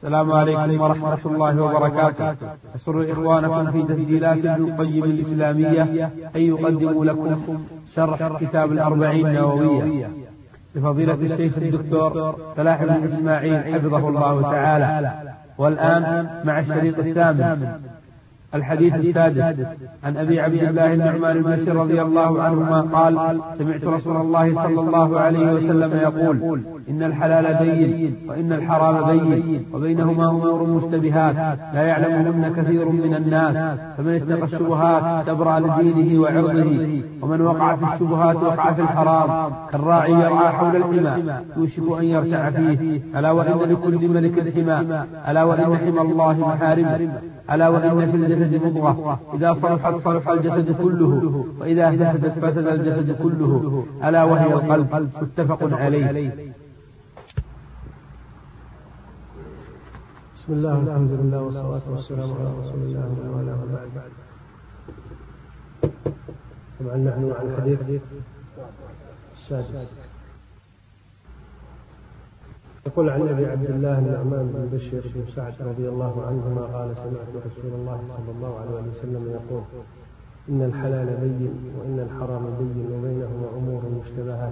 السلام عليكم ورحمة الله وبركاته. أسر إخوانكم في تسجيلات ابن القيم الإسلامية أن يقدموا لكم شرح كتاب الأربعين النووية لفضيلة الشيخ الدكتور فلاح بن إسماعيل حفظه الله تعالى. والآن مع الشريط الثامن الحديث السادس عن أبي عبد الله النعمان بن بشير رضي الله عنهما قال: سمعت رسول الله صلى الله عليه وسلم يقول: إن الحلال بين وإن الحرام بين وبينهما أمور مشتبهات لا يعلمهن كثير من الناس، فمن اتقى الشبهات استبرأ لدينه وعرضه، ومن وقع في الشبهات وقع في الحرام كالراعي يرعى حول الحمى يوشك أن يرتع فيه. ألا وإن لكل ملك حمى، ألا وإن حمى الله محارمه، ألا وإن في الجسد مضغة إذا صلحت صلح الجسد كله وإذا فسدت فسد الجسد كله، ألا وهي القلب. متفق عليه. بسم الله والحمد لله والصلاة والسلام على رسول الله وعلى آله وبعد. طبعا نحن عن الحديث السادس. يقول عن أبي عبد الله النعمان بن بشير بن سعد رضي الله عنهما قال: سمعت رسول الله صلى الله عليه وسلم يقول: إن الحلال بين وإن الحرام بين وبينهما أمور مشتبهات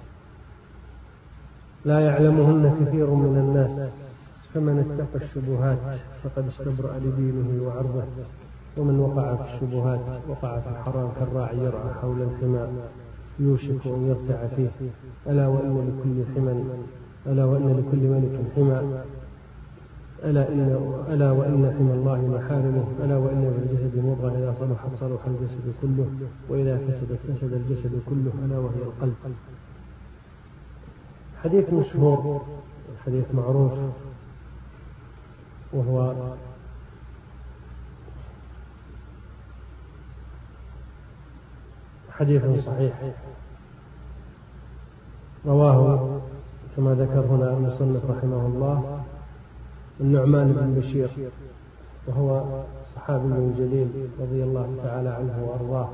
لا يعلمهن كثير من الناس، فمن اتقى الشبهات فقد استبرأ لدينه وعرضه، ومن وقع في الشبهات وقع في الحرام كالراعي يرعى حول الحمى يوشك أن يرتع فيه. ألا وإن لكل ملك حمى، ألا وإن حمى الله محارمه، ألا وإن في الجسد مضغة إذا صلحت صلح الجسد كله وإذا فسدت فسد الجسد كله، ألا وهي القلب. حديث مشهور، حديث معروف، وهو حديث صحيح رواه كما ذكر هنا المصنف رحمه الله النعمان بن بشير، وهو صحابي جليل رضي الله تعالى عنه وأرضاه.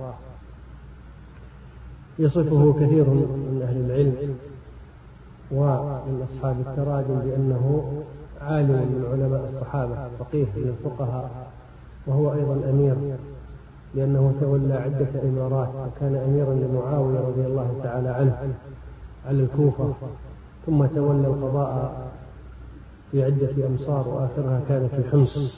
يصفه كثير من أهل العلم ومن أصحاب التراجم بأنه عالم من علماء الصحابة، فقيه من الفقهاء، وهو أيضا أمير لأنه تولى عدة إمارات، وكان أميرا لمعاوية رضي الله تعالى عنه على الكوفة، ثم تولى القضاء في عدة أمصار وآخرها كان في حمص.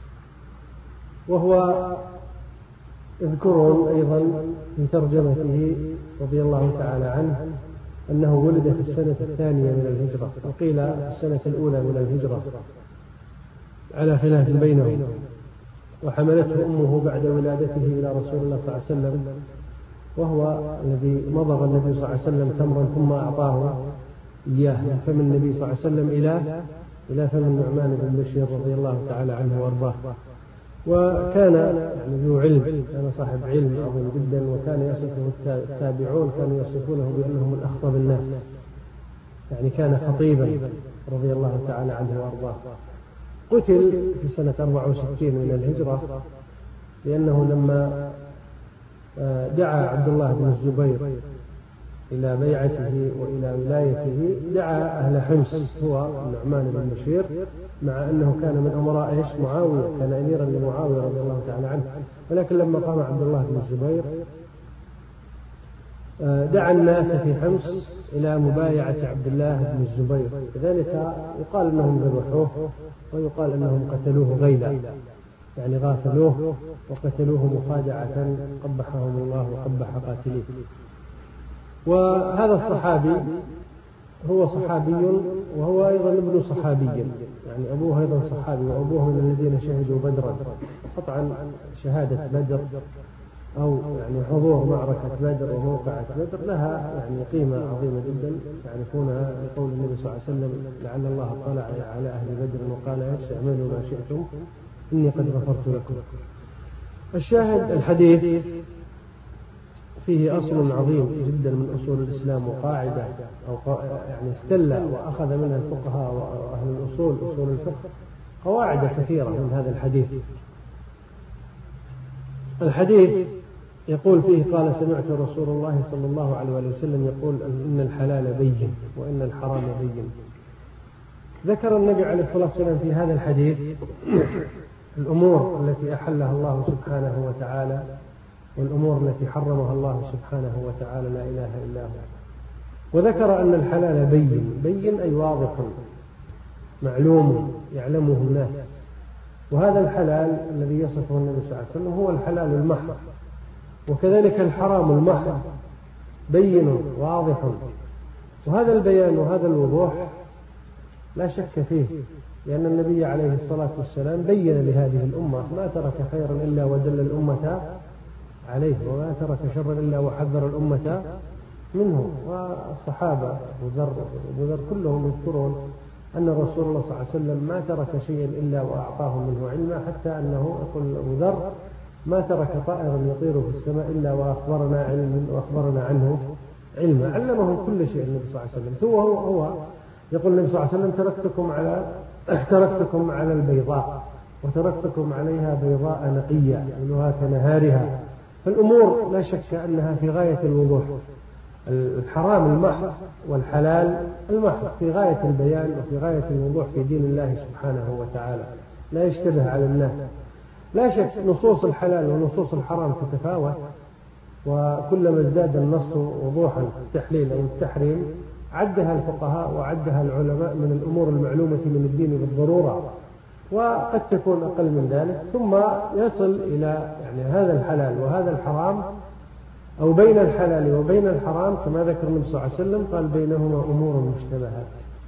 وهو يذكرون أيضا في ترجمته رضي الله تعالى عنه أنه ولد في السنة الثانية من الهجرة، وقيل في السنة الأولى من الهجرة على خلاف بينهم، وحملته أمه بعد ولادته إلى رسول الله صلى الله عليه وسلم، وهو الذي مضغ النبي صلى الله عليه وسلم تمرا ثم أعطاه إياه من فم النبي صلى الله عليه وسلم إلى فم النعمان بن بشير رضي الله تعالى عنه وأرضاه. وكان ذو علم، كان صاحب علم عظيم جدا، وكان يصفه التابعون كانوا يصفونه بأنه من أخطب الناس، يعني كان خطيبا رضي الله تعالى عنه وأرضاه. قتل في سنة 64 من الهجرة، لأنه لما دعا عبد الله بن الزبير إلى بيعته وإلى ولايته دعا أهل حمص هو النعمان بن بشير، مع أنه كان من أمراء معاوية، كان أميرا لمعاوية رضي الله تعالى عنه، ولكن لما قام عبد الله بن الزبير دعا الناس في حمص إلى مبايعة عبد الله بن الزبير، لذلك يقال أنهم ذبحوه ويقال أنهم قتلوه غيلا، يعني غافلوه وقتلوه مخادعة قبحهم الله وقبح قاتليه. وهذا الصحابي هو صحابي وهو أيضا ابن صحابي، يعني أبوه أيضا صحابي، وأبوه من الذين شهدوا بدرا. قطعا شهادة بدر أو يعني حضور معركة بدر وموقعة بدر لها يعني قيمة عظيمة جدا، يعرفونها بقول النبي صلى الله عليه وسلم: لعل الله اطلع على أهل بدر وقال: اعملوا ما شئتم إني قد غفرت لكم. الشاهد الحديث فيه أصل عظيم جدا من أصول الإسلام، وقاعدة أو يعني استل وأخذ منها الفقهاء وأهل الأصول أصول الفقه قواعد كثيرة من هذا الحديث. الحديث يقول فيه: قال: سمعت رسول الله صلى الله عليه وسلم يقول: إن الحلال بين وإن الحرام بين ذكر النبي عليه الصلاة والسلام في هذا الحديث الأمور التي أحلها الله سبحانه وتعالى والأمور التي حرمها الله سبحانه وتعالى لا إله إلا هو، وذكر أن الحلال بين أي واضح معلوم يعلمه الناس، وهذا الحلال الذي يصفه النبي صلى الله عليه وسلم هو الحلال المحض، وكذلك الحرام المحض بين واضح، وهذا البيان وهذا الوضوح لا شك فيه، لأن النبي عليه الصلاة والسلام بين لهذه الأمة ما ترك خيرا إلا ودل الأمة عليه، وما ترك شرا إلا وحذر الأمة منه. والصحابة أبو ذر كلهم يذكرون أن رسول الله صلى الله عليه وسلم ما ترك شيئا إلا وأعطاهم منه علما، حتى أنه يقول أبو ذر ما ترك طائرا يطير في السماء إلا وأخبرنا عنه علما، علمهم كل شيء النبي صلى الله عليه وسلم. هو يقول النبي صلى الله عليه وسلم تركتكم على البيضاء وتركتكم عليها بيضاء نقية ليلها كنهارها. فالأمور لا شك أنها في غاية الوضوح، الحرام المحض والحلال المحض في غاية البيان وفي غاية الوضوح في دين الله سبحانه وتعالى، لا يشتبه على الناس. لا شك نصوص الحلال ونصوص الحرام تتفاوت، وكلما ازداد النص وضوحا في التحليل أو التحريم عدها الفقهاء وعدها العلماء من الأمور المعلومة من الدين بالضرورة، وقد تكون أقل من ذلك، ثم يصل إلى هذا الحلال وهذا الحرام، أو بين الحلال وبين الحرام كما ذكر النبي صلى الله عليه وسلم قال بينهما أمور مشتبهات.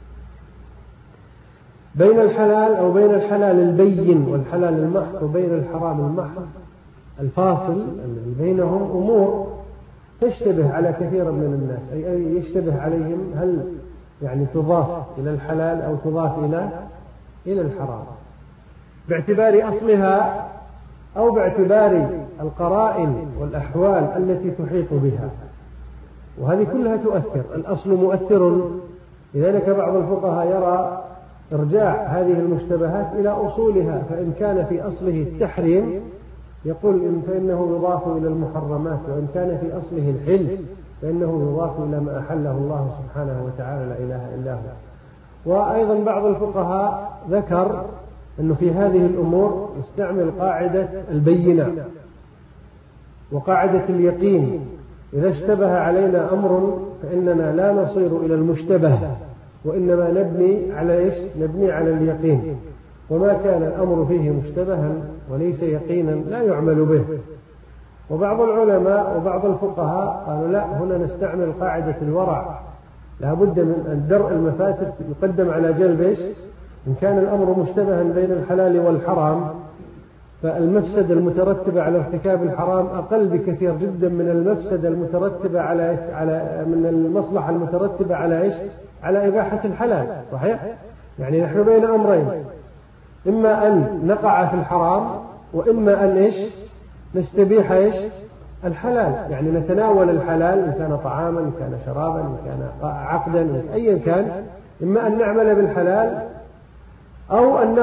بين الحلال أو بين الحلال البين والحلال المحض وبين الحرام المحض الفاصل الذي بينهم أمور تشتبه على كثير من الناس، أي يشتبه عليهم هل تضاف إلى الحلال أو تضاف إلى الحرام باعتبار أصلها أو باعتبار القرائن والأحوال التي تحيط بها، وهذه كلها تؤثر. الأصل مؤثر، لذلك بعض الفقهاء يرى إرجاع هذه المشتبهات إلى أصولها، فإن كان في أصله التحريم يقول فإنه يضاف إلى المحرمات، وإن كان في أصله الحل فإنه يضاف إلى ما أحله الله سبحانه وتعالى لا إله إلا هو. وأيضا بعض الفقهاء ذكر أنه في هذه الأمور يستعمل قاعدة البينة وقاعدة اليقين. إذا اشتبه علينا أمر فإننا لا نصير إلى المشتبه، وإنما نبني على اليقين، وما كان الأمر فيه مشتبها وليس يقينا لا يعمل به. وبعض العلماء وبعض الفقهاء قالوا لا، هنا نستعمل قاعدة الورع، لا بد من درء المفاسد يقدم على جلب إن كان الأمر مشتبها بين الحلال والحرام فالمفسدة المترتبة على ارتكاب الحرام أقل بكثير جدا من المفسدة المترتبة من المصلحة المترتبة على إباحة الحلال. صحيح؟ نحن بين أمرين، إما أن نقع في الحرام وإما أن نستبيح الحلال، نتناول الحلال إن كان طعاما إن كان شرابا إن كان عقدا أيا كان، إما أن نعمل بالحلال أو أن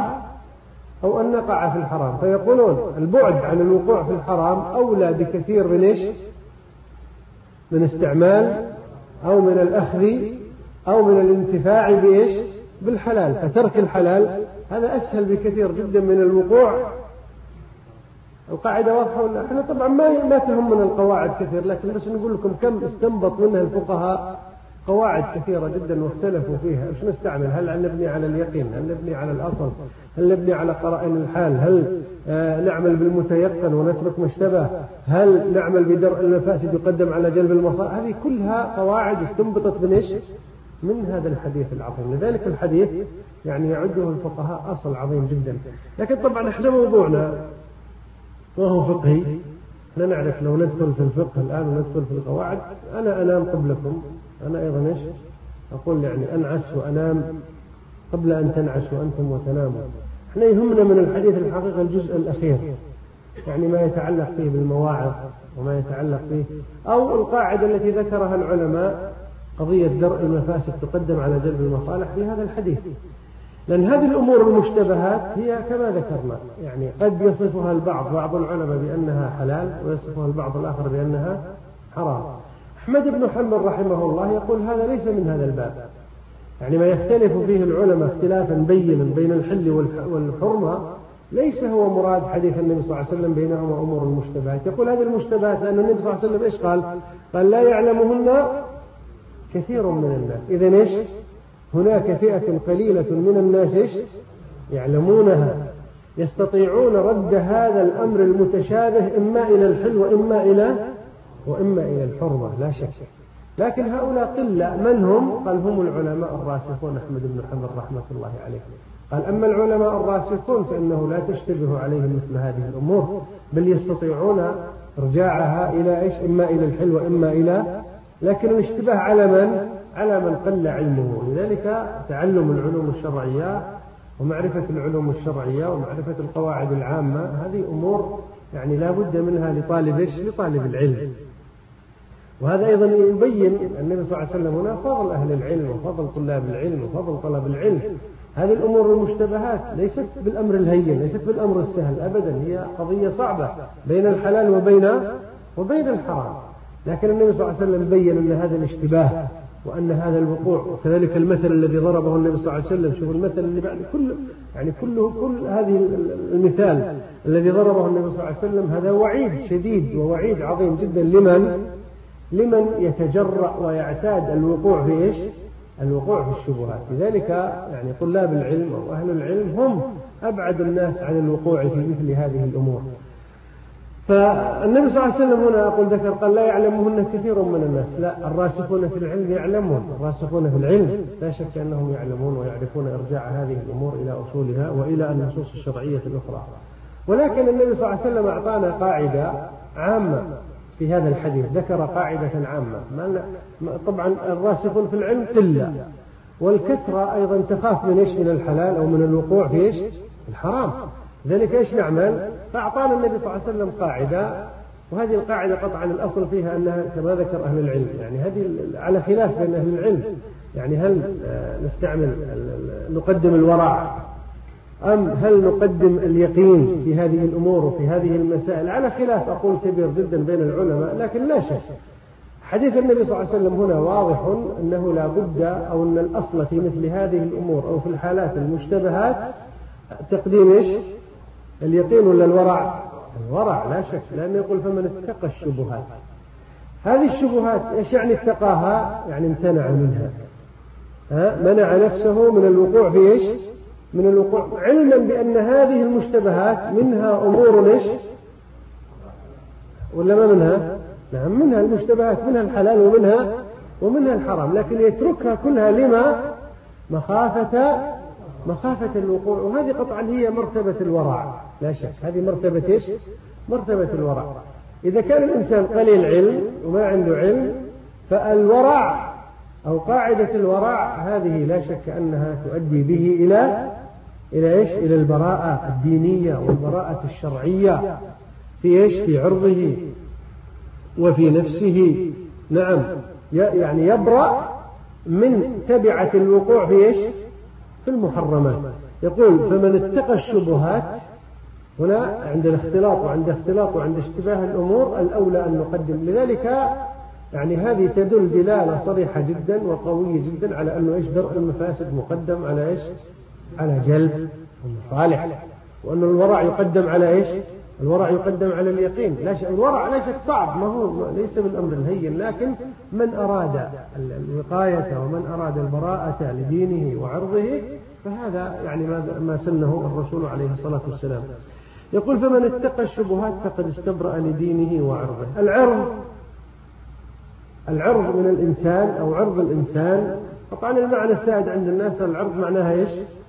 نقع في الحرام. فيقولون البعد عن الوقوع في الحرام أولى بكثير من استعمال أو من الأخذ أو من الانتفاع بالحلال، فترك الحلال هذا أسهل بكثير جدا من الوقوع. القاعدة واضحة ولا؟ احنا طبعا ما تهمنا القواعد كثير، لكن بس نقول لكم كم استنبط منها الفقهاء قواعد كثيرة جدا واختلفوا فيها. ايش نستعمل؟ هل نبني على اليقين؟ هل نبني على الأصل؟ هل نبني على قرائن الحال؟ هل نعمل بالمتيقن ونترك مشتبه؟ هل نعمل بدرء المفاسد يقدم على جلب المصالح؟ هذه كلها قواعد استنبطت من هذا الحديث العظيم. لذلك الحديث يعده الفقهاء أصل عظيم جدا. لكن طبعا احنا موضوعنا وهو فقهي، لا نعرف لو ندخل في الفقه الآن وندخل في القواعد أنا أنام قبلكم. أنا أيضا أقول أنعس وأنام قبل أن تنعسوا أنتم وتناموا. احنا يهمنا من الحديث الحقيقة الجزء الأخير، ما يتعلق فيه بالمواعظ وما يتعلق فيه أو القاعدة التي ذكرها العلماء، قضية درء المفاسد تقدم على جلب المصالح في هذا الحديث. لأن هذه الأمور المشتبهات هي كما ذكرنا، قد يصفها بعض العلماء بأنها حلال ويصفها البعض الآخر بأنها حرام. أحمد بن حنبل رحمه الله يقول هذا ليس من هذا الباب، يعني ما يختلف فيه العلماء اختلافا بينا بين الحل والحرمة ليس هو مراد حديث النبي صلى الله عليه وسلم بينهما أمور المشتبهات. يقول هذه المشتبهات لأن النبي صلى الله عليه وسلم إيش قال لا يعلمهن كثير من الناس. إذن إيش هناك فئة قليلة من الناس إيش يعلمونها يستطيعون رد هذا الأمر المتشابه إما إلى الحل وإما إلى الحرمة لا شك. لكن هؤلاء قلة. من هم؟ قال هم العلماء الراسخون. أحمد بن حنبل رحمة الله عليه قال أما العلماء الراسخون فإنه لا تشتبه عليهم مثل هذه الأمور، بل يستطيعون إرجاعها إلى إيش إما إلى الحل وإما إلى. لكن الاشتباه على من قل علمه. لذلك تعلم العلوم الشرعية ومعرفة العلوم الشرعية ومعرفة القواعد العامة هذه أمور يعني لا بد منها لطالب العلم. وهذا أيضا يبين النبي صلى الله عليه وسلم هنا فضل أهل العلم وفضل طلاب العلم وفضل طلب العلم. هذه الأمور المشتبهات ليست بالأمر الهين، ليست بالأمر السهل أبدا، هي قضية صعبة بين الحلال وبين الحرام. لكن النبي صلى الله عليه وسلم بين أن هذا الاشتباه وأن هذا الوقوع، وكذلك المثل الذي ضربه النبي صلى الله عليه وسلم. شوفوا المثل اللي بعد كل هذه المثال الذي ضربه النبي صلى الله عليه وسلم هذا وعيد شديد ووعيد عظيم جدا لمن يتجرأ ويعتاد الوقوع في الشبهات. لذلك يعني طلاب العلم أو أهل العلم هم أبعد الناس عن الوقوع في مثل هذه الأمور. فالنبي صلى الله عليه وسلم هنا ذكر قال لا يعلمهن كثير من الناس. لا، الراسخون في العلم يعلمون. الراسخون في العلم لا شك أنهم يعلمون ويعرفون إرجاع هذه الأمور إلى أصولها وإلى النصوص الشرعية الأخرى. ولكن النبي صلى الله عليه وسلم أعطانا قاعدة عامة في هذا الحديث. ذكر قاعدة عامة. طبعا الراسخون في العلم قلة، والكثرة أيضا تخاف من الحلال أو من الوقوع في الحرام. ذلك إيش نعمل؟ فأعطانا النبي صلى الله عليه وسلم قاعدة، وهذه القاعدة قطعا الأصل فيها أنها كما ذكر أهل العلم. يعني هذه على خلاف بين أهل العلم، يعني هل نقدم الورع أم هل نقدم اليقين في هذه الأمور وفي هذه المسائل؟ على خلاف أقول كبير جدا بين العلماء. لكن لا شك حديث النبي صلى الله عليه وسلم هنا واضح أنه لا بد أو أن الأصل في مثل هذه الأمور أو في الحالات المشتبهات تقديم اليقين ولا الورع؟ الورع لا شك، لأنه يقول فمن اتقى الشبهات. هذه الشبهات إيش يعني اتقاها؟ يعني امتنع منها، منع نفسه من الوقوع في من الوقوع، علما بأن هذه المشتبهات منها أمور ولا ما منها؟ نعم منها المشتبهات، منها الحلال ومنها الحرام، لكن يتركها كلها لما مخافة الوقوع. وهذه قطعا هي مرتبة الورع لا شك. هذه مرتبة الورع. إذا كان الإنسان قليل علم وما عنده علم فالورع أو قاعدة الورع هذه لا شك أنها تؤدي به إلى البراءة الدينية والبراءة الشرعية في عرضه وفي نفسه. نعم يعني يبرأ من تبعة الوقوع في المحرمات. يقول فمن اتقى الشبهات. هنا عند الاختلاط وعند اشتباه الأمور الأولى أن نقدم. لذلك يعني هذه تدل دلالة صريحة جدا وقوية جدا على أنه درء المفاسد مقدم على جلب المصالح، وأن الورع يقدم على الورع يقدم على اليقين. الورع لا شك صعب، ما هو ليس بالأمر الهين، لكن من أراد الوقاية ومن أراد البراءة لدينه وعرضه فهذا يعني ما سنه الرسول عليه الصلاة والسلام. يقول فمن اتقى الشبهات فقد استبرأ لدينه وعرضه. العرض من الإنسان أو عرض الإنسان طبعا المعنى السائد عند الناس العرض معناها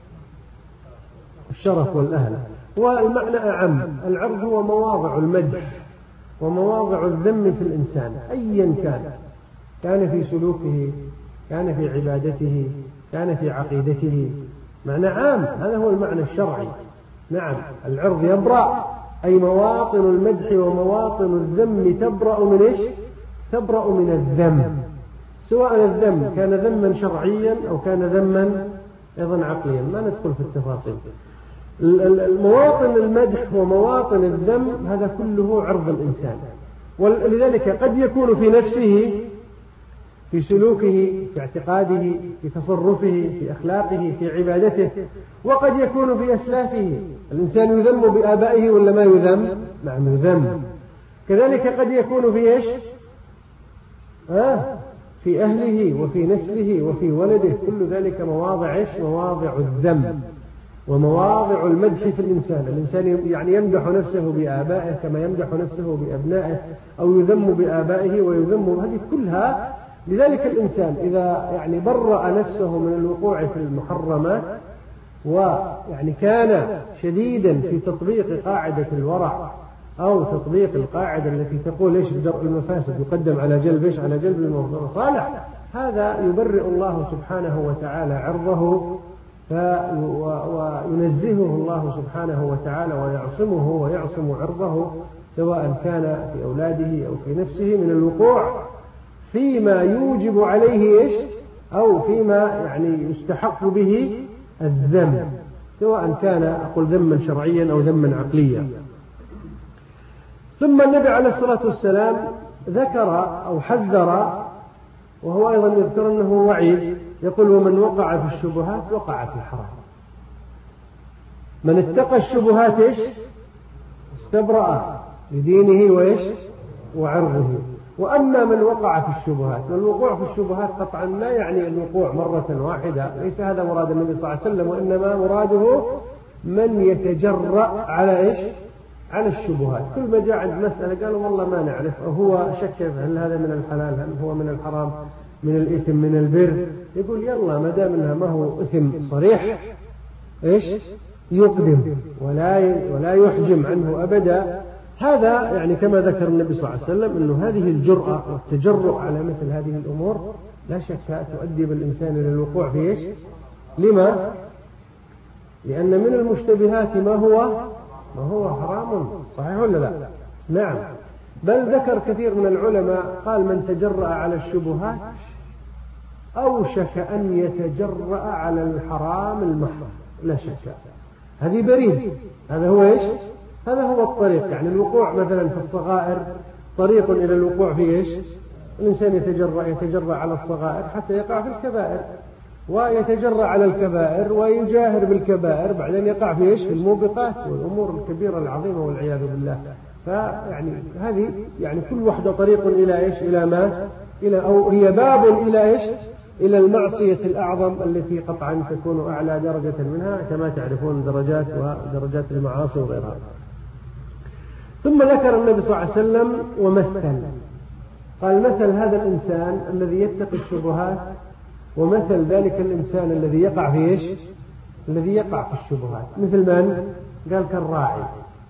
الشرف والأهل، والمعنى أعم. العرض هو مواضع المدح ومواضع الذم في الإنسان أيا كان في سلوكه، كان في عبادته، كان في عقيدته. معنى عام، هذا هو المعنى الشرعي. نعم العرض يبرأ أي مواطن المدح ومواطن الذم تبرأ من الذم، سواء الذم كان ذما شرعيا أو كان ذما أيضا عقليا، ما ندخل في التفاصيل. المواطن المدح ومواطن الذم هذا كله عرض الإنسان. ولذلك قد يكون في نفسه في سلوكه، في اعتقاده، في تصرفه، في أخلاقه، في عبادته، وقد يكون في أسلافه. الإنسان يذم بآبائه ولا ما يذم؟ نعم يذم. كذلك قد يكون في إيش؟ في أهله وفي نسله وفي ولده، كل ذلك مواضع إيش؟ مواضع الذم ومواضع المدح في الإنسان. الإنسان يعني يمدح نفسه بآبائه كما يمدح نفسه بأبنائه، أو يذم بآبائه ويذم، هذه كلها. لذلك الإنسان إذا يعني برأ نفسه من الوقوع في المحرمات، ويعني كان شديدا في تطبيق قاعدة الورع أو تطبيق القاعدة التي تقول إيش؟ بدرء المفاسد يقدم على جلب إيش؟ على جلب المصالح، هذا يبرئ الله سبحانه وتعالى عرضه وينزهه الله سبحانه وتعالى ويعصمه ويعصم عرضه، سواء كان في أولاده أو في نفسه، من الوقوع فيما يوجب عليه إيش؟ أو فيما يعني يستحق به الذم، سواء كان أقول ذما شرعيا أو ذما عقليا. ثم النبي عليه الصلاة والسلام ذكر أو حذر، وهو أيضا يذكر أنه وعيد، يقول: ومن وقع في الشبهات وقع في الحرام. من اتقى الشبهات إيش؟ استبرأ لدينه وإيش؟ وعرضه. وأما من وقع في الشبهات، والوقوع في الشبهات قطعا لا يعني الوقوع مرة واحدة، ليس هذا مراد النبي صلى الله عليه وسلم، وإنما مراده من يتجرأ على إيش؟ على الشبهات. كل ما جاء عند مسألة قالوا والله ما نعرف، هو شك هل هذا من الحلال، هل هو من الحرام، من الإثم، من البر، يقول يلا ما دام انها ما هو إثم صريح إيش؟ يقدم ولا يحجم عنه أبدا. هذا يعني كما ذكر النبي صلى الله عليه وسلم أنه هذه الجرأة والتجرؤ على مثل هذه الأمور لا شك تؤدي بالإنسان إلى الوقوع في إيش؟ لما؟ لأن من المشتبهات ما هو حرام، صحيح ولا لا؟ نعم. بل ذكر كثير من العلماء قال: من تجرأ على الشبهات أوشك أن يتجرأ على الحرام المحض، لا شك. هذه بريد، هذا هو إيش؟ هذا هو الطريق. يعني الوقوع مثلا في الصغائر طريق إلى الوقوع في إيش؟ الإنسان يتجرأ على الصغائر حتى يقع في الكبائر، ويتجرأ على الكبائر ويجاهر بالكبائر، بعدين يقع في إيش؟ في الموبقات والأمور الكبيرة العظيمة والعياذ بالله. فيعني هذه يعني كل واحدة طريق إلى إيش؟ إلى ما؟ أو هي باب إلى إيش؟ إلى المعصية الأعظم التي قطعا تكون أعلى درجة منها، كما تعرفون درجات المعاصي وغيرها. ثم ذكر النبي صلى الله عليه وسلم ومثل، قال: مثل هذا الإنسان الذي يتقي الشبهات ومثل ذلك الإنسان الذي يقع في إيش؟ الذي يقع في الشبهات. مثل من؟ قال: كالراعي.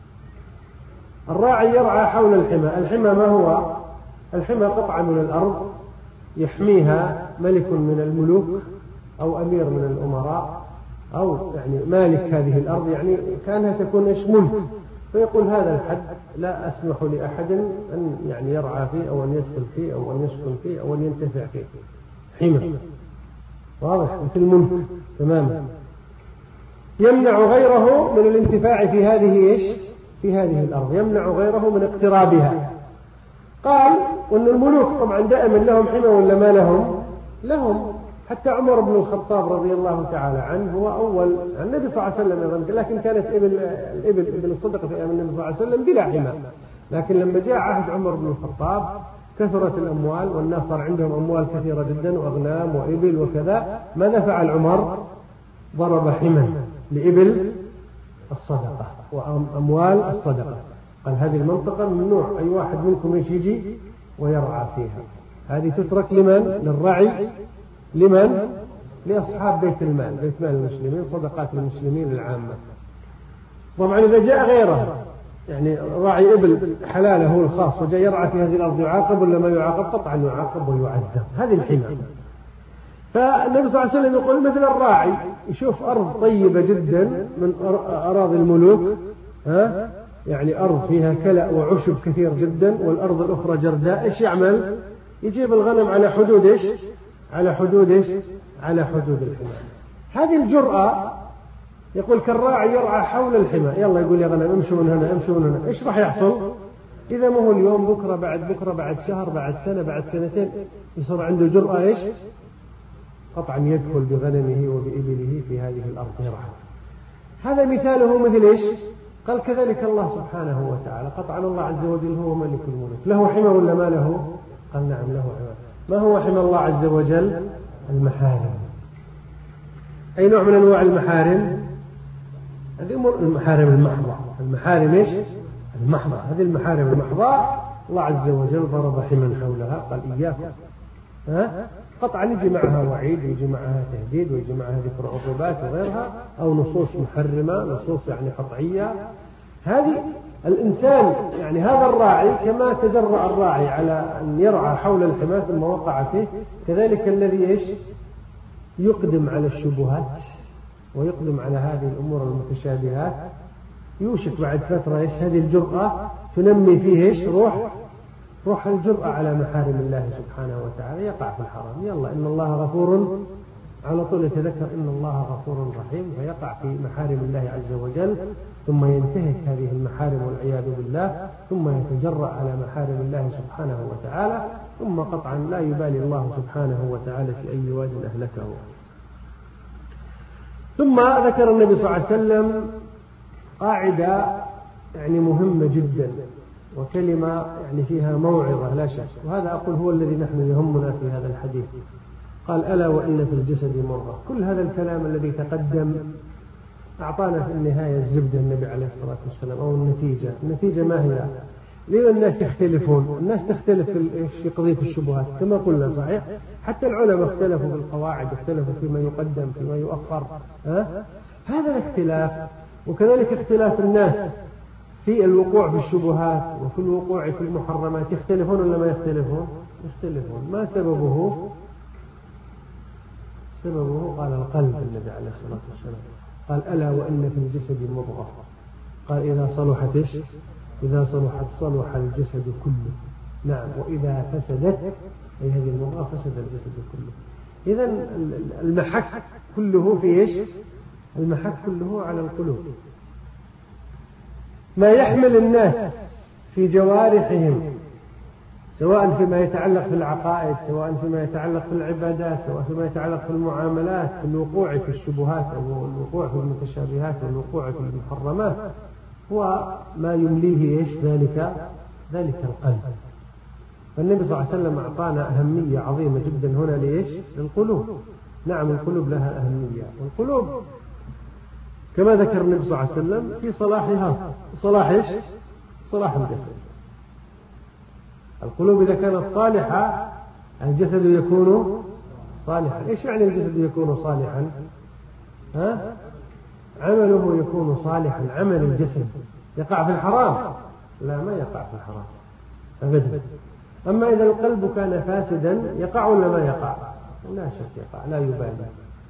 الراعي يرعى حول الحمى. الحمى ما هو؟ الحمى قطعة من الأرض يحميها ملك من الملوك أو أمير من الأمراء، أو يعني مالك هذه الأرض، يعني كانها تكون إيش؟ ملك. فيقول: هذا الحد لا أسمح لأحد أن يعني يرعى فيه أو أن يدخل فيه أو أن يسكن فيه أو أن ينتفع فيه. حمى واضح، مثل ملك تماما، يمنع غيره من الانتفاع في هذه إيش؟ في هذه الأرض، يمنع غيره من اقترابها. قال: وأن الملوك طبعا دائما لهم حمى ولا ما لهم. حتى عمر بن الخطاب رضي الله تعالى عنه هو أول النبي صلى الله عليه وسلم أيضا، لكن كانت إبل الصدقة في أيام النبي صلى الله عليه وسلم بلا حمى. لكن لما جاء عهد عمر بن الخطاب كثرت الأموال والناس صار عندهم أموال كثيرة جدا وأغنام وإبل وكذا. ماذا فعل عمر؟ ضرب حمى لإبل الصدقة وأموال الصدقة. قال: هذه المنطقة ممنوع أي واحد منكم يجي ويرعى فيها. هذه تترك لمن؟ للرعي. لمن؟ لأصحاب بيت المال، بيت مال المسلمين، صدقات المسلمين العامة. طبعا إذا جاء غيره يعني راعي إبل حلاله هو الخاص وجاء يرعى في هذه الأرض، يعاقب ولا ما يعاقب؟ قطعا يعاقب ويعذب. هذه الحمى. فالنبي صلى الله عليه وسلم يقول: مثل الراعي يشوف أرض طيبة جدا من أراضي الملوك، يعني أرض فيها كلأ وعشب كثير جدا، والأرض الأخرى جرداء، إيش يعمل؟ يجيب الغنم على حدود إيش؟ على حدود إيش؟ على حدود الحمى. هذه الجرأة يقول: كالراعي يرعى حول الحمى. يلا يقول: يا غنم امشوا من هنا، امشوا من هنا. إيش راح يحصل؟ إذا ما هو اليوم بكرة بعد شهر بعد سنة بعد سنتين يصير عنده جرأة إيش؟ قطعا يدخل بغنمه وبإبله في هذه الأرض يرعى. هذا مثاله مثل إيش؟ قال كذلك الله سبحانه وتعالى. قطعا الله عز وجل هو ملك الملك. له حمى ولا ما له؟ قال نعم له حمى. ما هو حمى الله عز وجل؟ المحارم. أي نوع من أنواع المحارم؟ هذه المحارم المحضة. المحارم إيش؟ المحضة. هذه المحارم المحضة الله عز وجل ضرب حمى حولها، قال إياكم. قطعا يجي معها وعيد ويجي معها تهديد ويجي معها ذكر عقوبات وغيرها، أو نصوص محرمة، نصوص يعني قطعية. هذه الإنسان يعني هذا الراعي كما تجرأ الراعي على أن يرعى حول الحمى ثم وقع فيه، كذلك الذي إيش؟ يقدم على الشبهات ويقدم على هذه الأمور المتشابهات، يوشك بعد فترة إيش؟ هذه الجرأة تنمي فيه إيش؟ روح الجرأة على محارم الله سبحانه وتعالى، يقع في الحرام. يلا إن الله غفور، على طول يتذكر إن الله غفور رحيم، فيقع في محارم الله عز وجل، ثم ينتهك هذه المحارم والعياذ بالله، ثم يتجرأ على محارم الله سبحانه وتعالى، ثم قطعا لا يبالي الله سبحانه وتعالى في أي واد أهلكه. ثم ذكر النبي صلى الله عليه وسلم قاعدة يعني مهمة جدا، وكلمة يعني فيها موعظة لا شك، وهذا أقول هو الذي نحن يهمنا في هذا الحديث. قال ألا وإن في الجسد مضغة. كل هذا الكلام الذي تقدم أعطانا في النهاية الزبدة النبي عليه الصلاة والسلام، أو النتيجة ما هي؟ ليه الناس يختلفون؟ الناس تختلف في قضية الشبهات كما قلنا، صحيح؟ حتى العلماء اختلفوا في القواعد، اختلفوا فيما يقدم فيما يؤخر. هذا الاختلاف، وكذلك اختلاف الناس في الوقوع في الشبهات وفي الوقوع في المحرمات، يختلفون ولا ما يختلفون؟ يختلفون. ما سببه؟ قال القلب. النبي عليه الصلاة والسلام قال ألا وإن في الجسد مضغة، قال إذا صلحت إيش؟ إذا صلحت صلح الجسد كله. نعم، وإذا فسدت أي هذه المضغة فسد الجسد كله. إذن المحك كله في إيش؟ المحك كله على القلوب. ما يحمل الناس في جوارحهم، سواء فيما يتعلق في العقائد، سواء فيما يتعلق في العبادات، سواء فيما يتعلق في المعاملات، في الوقوع في الشبهات أو الوقوع في المتشابهات والوقوع في المحرمات، هو ما يمليه إيش؟ ذلك القلب. فالنبي صلى الله عليه وسلم أعطانا أهمية عظيمة جدا هنا لإيش؟ للقلوب. نعم، القلوب لها أهمية، والقلوب كما ذكر النبي صلى الله عليه وسلم في صلاحها. صلاح إيش؟ صلاح الجسد. القلوب إذا كانت صالحة الجسد يكون صالحا. إيش يعني الجسد يكون صالحا؟ عمله يكون صالحا. عمل الجسد يقع في الحرام؟ لا، ما يقع في الحرام أبدا. أما إذا القلب كان فاسدا يقع ولا ما يقع؟ لا شك يقع، لا يبالي.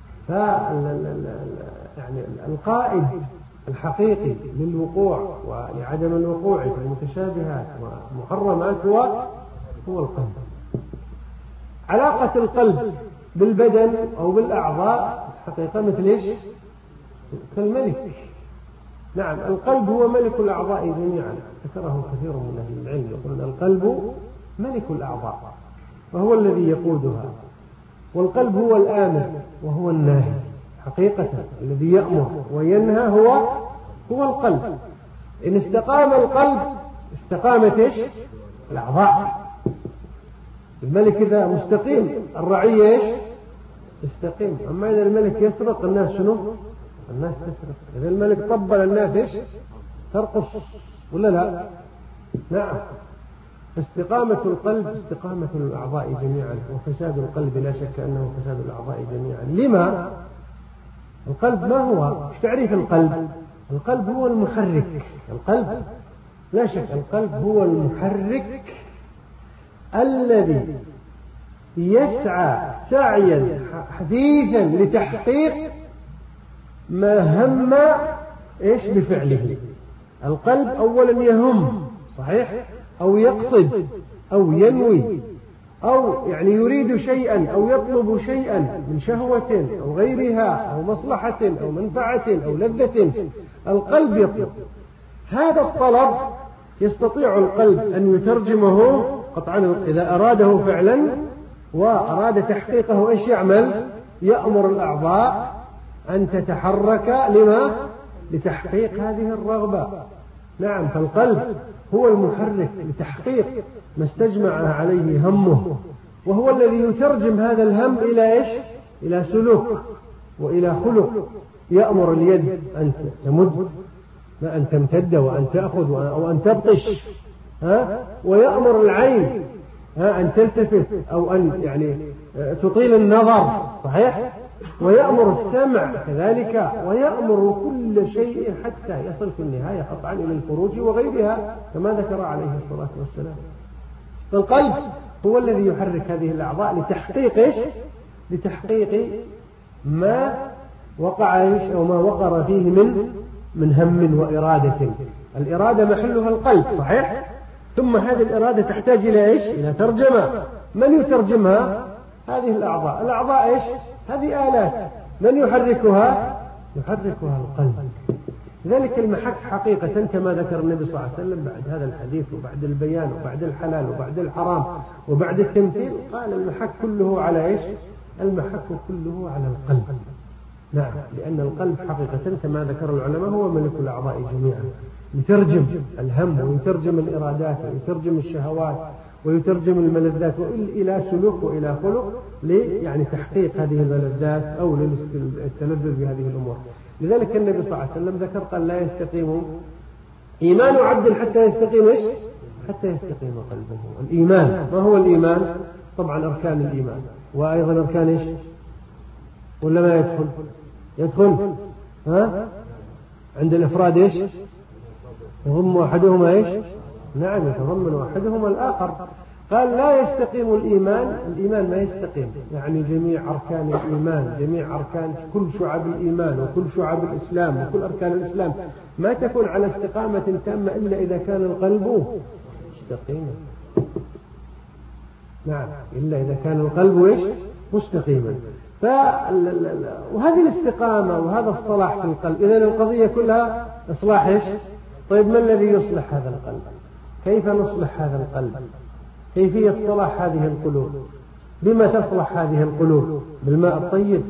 يعني القائد الحقيقي للوقوع ولعدم الوقوع في المتشابهات والمحرمات هو القلب. علاقة القلب بالبدن أو بالأعضاء حقيقة مثل إيش؟ كالملك. نعم، القلب هو ملك الأعضاء جميعا، ذكره كثير من أهل العلم، يقولون القلب ملك الأعضاء وهو الذي يقودها، والقلب هو الآمر وهو الناهي. حقيقة الذي يأمر وينهى هو القلب. إن استقام القلب استقامت إيش؟ الأعضاء. الملك إذا مستقيم الرعية إيش؟ استقيم. أما إذا الملك يسرق الناس شنو؟ الناس تسرق. إذا الملك طبل الناس إيش؟ ترقص ولا لا؟ نعم. استقامة القلب استقامة الأعضاء جميعا، وفساد القلب لا شك أنه فساد الأعضاء جميعا. لما؟ القلب ما هو؟ ايش تعريف القلب؟ القلب هو المحرك. القلب لا شك القلب هو المحرك الذي يسعى سعيا حثيثا لتحقيق ما هم ايش بفعله. القلب اولا يهم، صحيح، او يقصد او ينوي، أو يعني يريد شيئا أو يطلب شيئا من شهوة أو غيرها أو مصلحة أو منفعة أو لذة. القلب يطلب هذا الطلب، يستطيع القلب أن يترجمه قطعا إذا أراده فعلا وأراد تحقيقه إيش يعمل؟ يأمر الأعضاء أن تتحرك لتحقيق هذه الرغبة. نعم، فالقلب هو المحرك لتحقيق ما استجمع عليه همه، وهو الذي يترجم هذا الهم إلى إيش؟ إلى سلوك وإلى خلق. يأمر اليد أن تمد، أن تمتد وأن تأخذ أو أن تبطش، ويأمر العين أن تلتفت أو أن يعني تطيل النظر، صحيح؟ ويأمر السمع كذلك، ويأمر كل شيء حتى يصل في النهاية قطعا إلى الفروج وغيرها كما ذكر عليه الصلاة والسلام. فالقلب هو الذي يحرك هذه الأعضاء لتحقيق إيش؟ لتحقيق ما وقع إيش أو ما وقر فيه من هم وإرادة. الإرادة محلها القلب، صحيح؟ ثم هذه الإرادة تحتاج إلى إيش؟ إلى ترجمة. من يترجمها؟ هذه الأعضاء. الأعضاء إيش؟ هذه آلات. من يحركها؟ يحركها القلب. ذلك المحك حقيقة كما ذكر النبي صلى الله عليه وسلم بعد هذا الحديث وبعد البيان وبعد الحلال وبعد الحرام وبعد التمثيل، قال المحك كله على إيش؟ المحك كله على القلب. نعم، لأن القلب حقيقة كما ذكر العلماء هو ملك الأعضاء جميعا، يترجم الهم ويترجم الإرادات ويترجم الشهوات ويترجم الملذات إلى سلوك وإلى خلق يعني تحقيق هذه الملذات أو للتلذذ بهذه الأمور. لذلك النبي صلى الله عليه وسلم ذكر قال لا يستقيم إيمان عبد حتى يستقيم إيش؟ حتى يستقيم قلبه. الإيمان، ما هو الإيمان؟ طبعا أركان الإيمان، وأيضا أركان إيش؟ ولا ما يدخل؟ يدخل عند الإفراد إيش؟ يضم أحدهما إيش؟ نعم، يتضمن أحدهما الآخر. قال لا يستقيم الإيمان ما يستقيم، يعني جميع أركان الإيمان، جميع أركان كل شعب الإيمان وكل شعب الإسلام وكل أركان الإسلام ما تكون على استقامة تامة إلا إذا كان القلب مستقيما. نعم، إلا إذا كان القلب إيش؟ مستقيما. وهذه الاستقامة وهذا الصلاح في القلب، إذن القضية كلها إصلاح إيش؟ طيب ما الذي يصلح هذا القلب؟ كيف نصلح هذا القلب؟ كيفية صلاح هذه القلوب؟ بما تصلح هذه القلوب؟ بالماء الطيب،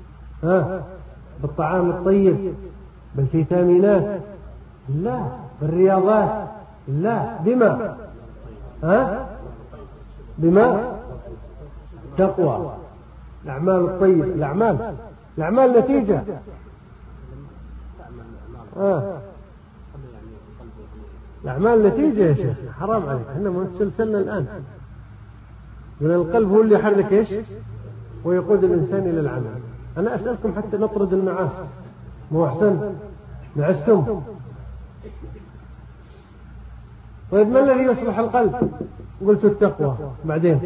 بالطعام الطيب، بالفيتامينات؟ لا. بالرياضات؟ لا. بما بما تقوى. الأعمال الطيب، الأعمال نتيجة. الأعمال نتيجة يا شيخ، حرام عليك، احنا متسلسلنا الآن. من القلب هو اللي يحرك إيش؟ ويقود الإنسان إلى العمل. أنا أسألكم حتى نطرد النعاس، مو أحسن؟ نعستم؟ طيب ما الذي يصلح القلب؟ قلت التقوى. بعدين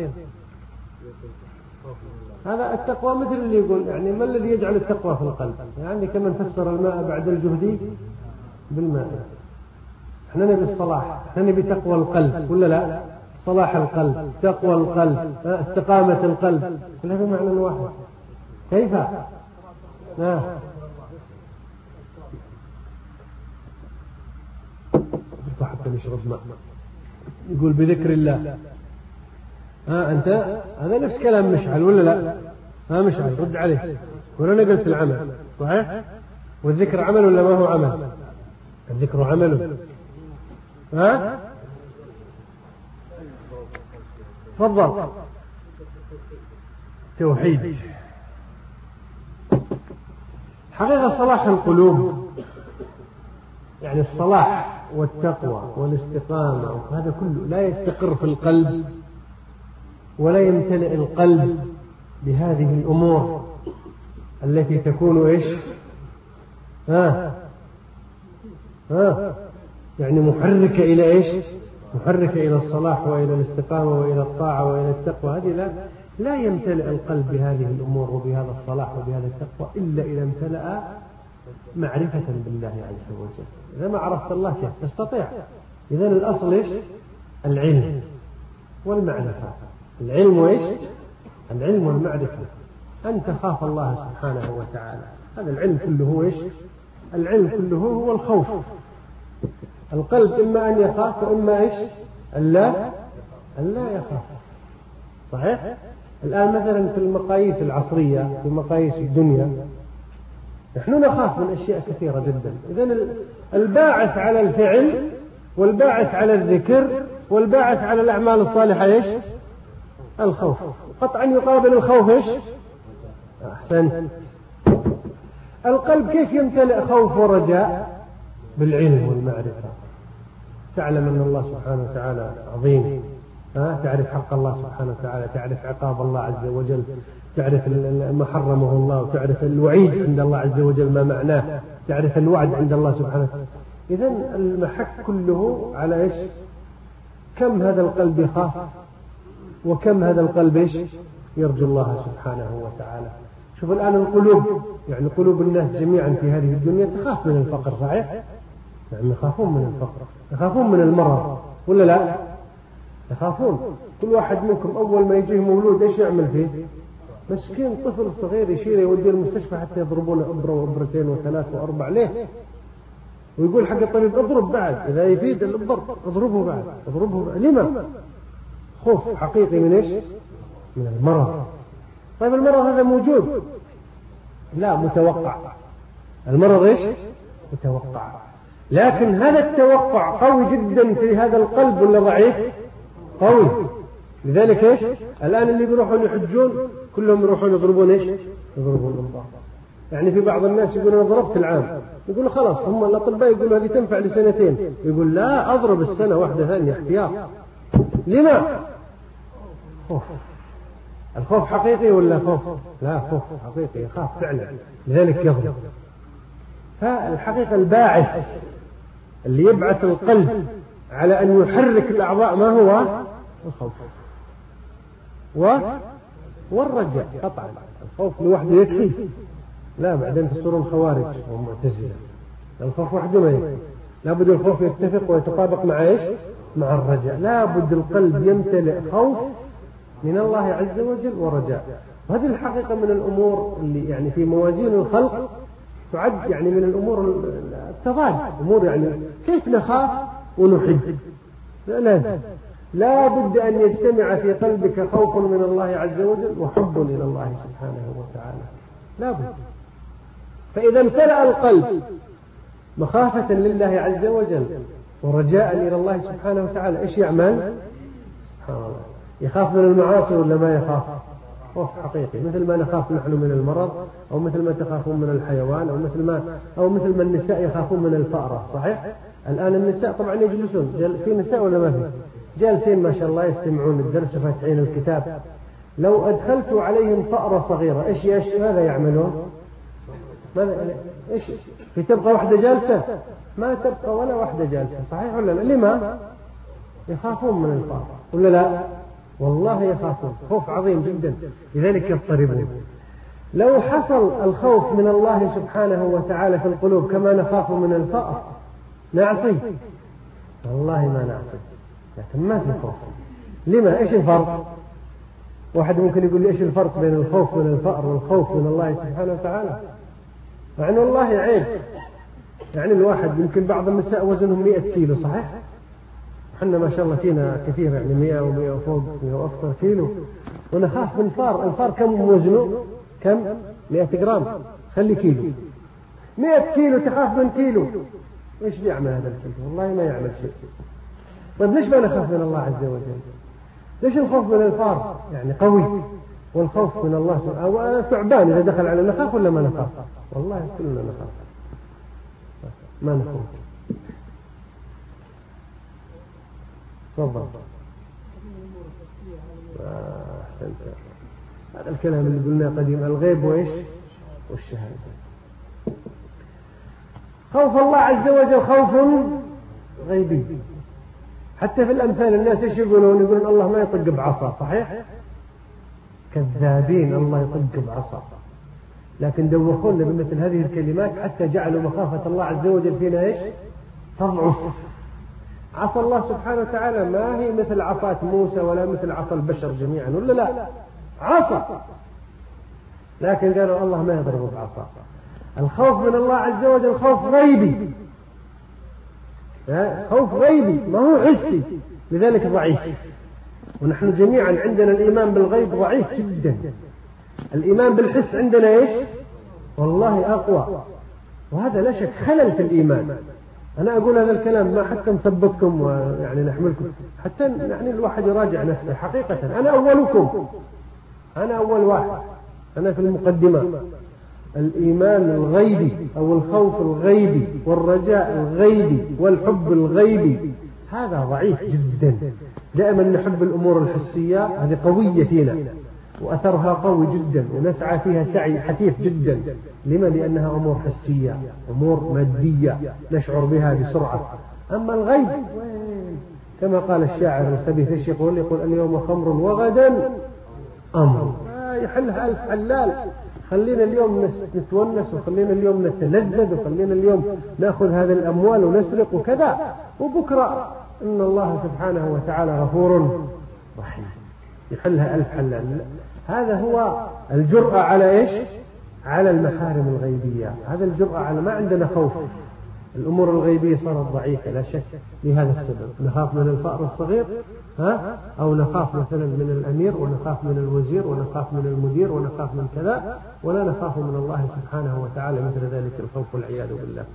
هذا التقوى مثل اللي يقول يعني ما الذي يجعل التقوى في القلب؟ يعني كمن فسر الماء بعد الجهد بالماء. احنا نبي الصلاح، احنا نبي تقوى القلب ولا لا؟ صلاح القلب، تقوى القلب، استقامة القلب، كل هذا معنى واحد. كيف؟ حتى نشرب ماء. يقول بذكر الله. أنت هذا نفس كلام مشعل ولا لا؟ مشعل، رد عليه. وأنا قلت العمل، صحيح؟ والذكر عمل ولا ما هو عمل؟ الذكر عمل. تفضل. توحيد. حقيقة صلاح القلوب يعني الصلاح والتقوى والاستقامة هذا كله لا يستقر في القلب ولا يمتلئ القلب بهذه الأمور التي تكون إيش؟ يعني محركة إلى إيش؟ محركة إلى الصلاح وإلى الاستقامة وإلى الطاعة وإلى التقوى. هذه لا يمتلئ القلب بهذه الأمور وبهذا الصلاح وبهذا التقوى إلا إذا امتلأ معرفة بالله عز وجل. إذا ما عرفت الله كيف تستطيع؟ إذن الأصل إيش؟ العلم والمعرفة. العلم وإيش؟ العلم والمعرفة، أن تخاف الله سبحانه وتعالى. هذا العلم كله هو إيش؟ العلم كله هو الخوف. القلب إما أن يخاف وإما إيش؟ أن لا يخاف. صحيح؟ الآن مثلا في المقاييس العصرية، في مقاييس الدنيا، نحن نخاف من أشياء كثيرة جدا. إذن الباعث على الفعل والباعث على الذكر والباعث على الأعمال الصالحة إيش؟ الخوف. قطعا يقابل الخوف إيش؟ أحسنت. القلب كيف يمتلئ خوف ورجاء؟ بالعلم والمعرفة. تعلم أن الله سبحانه وتعالى عظيم، تعرف حق الله سبحانه وتعالى، تعرف عقاب الله عز وجل، تعرف ما حرمه الله، وتعرف الوعيد عند الله عز وجل ما معناه، تعرف الوعد عند الله سبحانه وتعالى. إذن المحك كله على إيش؟ كم هذا القلب يخاف وكم هذا القلب إيش؟ يرجو الله سبحانه وتعالى. شوف الآن القلوب، يعني قلوب الناس جميعا في هذه الدنيا تخاف من الفقر، صحيح؟ يعني يخافون من الفقر، يخافون من المرض، ولا لا؟ يخافون. كل واحد منكم أول ما يجيه مولود إيش يعمل فيه؟ مسكين طفل صغير يشيله يوديه المستشفى حتى يضربونه إبرة وإبرتين وثلاث وأربع. ليه؟ ويقول حق الطبيب اضرب بعد، إذا يفيد الضرب اضربه بعد، اضربه بعد. لما؟ خوف حقيقي من إيش؟ من المرض. طيب المرض هذا موجود؟ لا، متوقع. المرض إيش؟ متوقع. لكن هذا التوقع قوي جدا في هذا القلب ولا ضعيف؟ قوي. لذلك إيش؟ الآن اللي بيروحون يحجون كلهم يروحون يضربون إيش؟ يضربون الأنظار. يعني في بعض الناس يقول أنا ضربت العام، يقول خلاص، هم الأطباء يقولوا هذه تنفع لسنتين، يقول لا، أضرب السنة واحدة ثانية احتياط. لما؟ خوف. الخوف حقيقي ولا خوف؟ لا، خوف حقيقي، يخاف فعلا، لذلك يضرب. فالحقيقة الباعث اللي يبعث القلب على أن يحرك الأعضاء ما هو؟ الخوف والرجاء. قطعا الخوف لوحده يكفي؟ لا، بعدين تصيرون خوارج ومعتزلة. الخوف وحده ما يكفي، لابد الخوف يتفق ويتطابق مع إيش؟ مع الرجاء. لابد القلب يمتلئ خوف من الله عز وجل ورجاء. وهذه الحقيقة من الأمور اللي يعني في موازين الخلق تعد يعني من الأمور التضاد، أمور يعني كيف نخاف ونحب؟ لازم، لا بد أن يجتمع في قلبك خوف من الله عز وجل وحب إلى الله سبحانه وتعالى، لا بد. فإذا امتلأ القلب مخافة لله عز وجل ورجاء إلى الله سبحانه وتعالى، إيش يعمل؟ سبحان الله، يخاف من المعاصي ولا ما يخاف؟ خوف حقيقي، مثل ما نخاف نحن من المرض، أو مثل ما تخافون من الحيوان، أو مثل ما النساء يخافون من الفأرة. صحيح؟ الآن النساء طبعا يجلسون، في نساء ولا ما في؟ جالسين ما شاء الله يستمعون الدرس وفاتحين الكتاب. لو أدخلت عليهم فأرة صغيرة إيش ماذا يعملون؟ إيش؟ في تبقى واحدة جالسة؟ ما تبقى ولا واحدة جالسة، صحيح ولا لا؟ لما؟ يخافون من الفأرة ولا لا؟ والله يخافون خوف عظيم جدا، لذلك يضطربون. لو حصل الخوف من الله سبحانه وتعالى في القلوب كما نخاف من الفأر نعصي؟ والله ما نعصي، لكن ما في خوف. لما؟ إيش الفرق؟ واحد ممكن يقول لي إيش الفرق بين الخوف من الفأر والخوف من الله سبحانه وتعالى؟ مع أن والله عيب. يعني الواحد يمكن بعض النساء وزنهم 100 كيلو، صحيح؟ احنا ما شاء الله فينا كثير، يعني 100 و100 وفوق 100 وأكثر كيلو، ونخاف من الفار كم وزنه؟ كم؟ 100 جرام، خلي كيلو. 100 كيلو تخاف من كيلو، ايش بيعمل هذا الكيلو؟ والله ما يعمل شيء. طيب ليش ما نخاف من الله عز وجل؟ ليش الخوف من الفار يعني قوي، والخوف من الله أو ثعبان إذا دخل على نخاف ولا ما نخاف؟ والله كلنا نخاف، ما نخاف. تفضل. أحسنت. هذا الكلام اللي قلناه قديم، الغيب وإيش؟ والشهادة. خوف الله عز وجل خوف غيبي. حتى في الأمثال الناس إيش يقولون الله ما يطق بعصا، صحيح؟ كذابين، الله يطق بعصا. لكن دوخونا بمثل هذه الكلمات حتى جعلوا مخافة الله عز وجل فينا إيش؟ تضعف. عصا الله سبحانه وتعالى ما هي مثل عصا موسى ولا مثل عصا البشر جميعا، ولا لا؟ عصا، لكن قالوا الله ما يضرب بعصا. الخوف من الله عز وجل خوف غيبي، خوف غيبي ما هو حسي، لذلك ضعيف. ونحن جميعا عندنا الإيمان بالغيب ضعيف جدا. الإيمان بالحس عندنا إيش؟ والله أقوى، وهذا لا شك خلل في الإيمان. أنا أقول هذا الكلام ما حتى مثبتكم ويعني نحملكم، حتى يعني الواحد يراجع نفسه حقيقة. أنا أولكم، أنا أول واحد، أنا في المقدمة. الإيمان الغيبي أو الخوف الغيبي والرجاء الغيبي والحب الغيبي هذا ضعيف جدا. دائما نحب الأمور الحسية، هذه قوية فينا وأثرها قوي جدا ونسعى فيها سعي حثيث جدا. لما؟ لأنها أمور حسية، أمور مادية نشعر بها بسرعة. أما الغيب كما قال الشاعر الخبيث يقول اليوم خمر وغدا أمر. يحلها ألف حلال. خلينا اليوم نتونس، وخلينا اليوم نتلذذ، وخلينا اليوم نأخذ هذه الأموال ونسرق وكذا، وبكرة إن الله سبحانه وتعالى غفور رحيم، يحلها ألف حلال. هذا هو الجرأة على إيش؟ على المحارم الغيبية. هذا الجرأة على ما عندنا خوف. الأمور الغيبية صارت ضعيفة لا شك لهذا السبب. نخاف من الفأر الصغير، أو نخاف مثلا من الأمير، ونخاف من الوزير، ونخاف من المدير، ونخاف من كذا، ولا نخاف من الله سبحانه وتعالى مثل ذلك الخوف والعياذ بالله.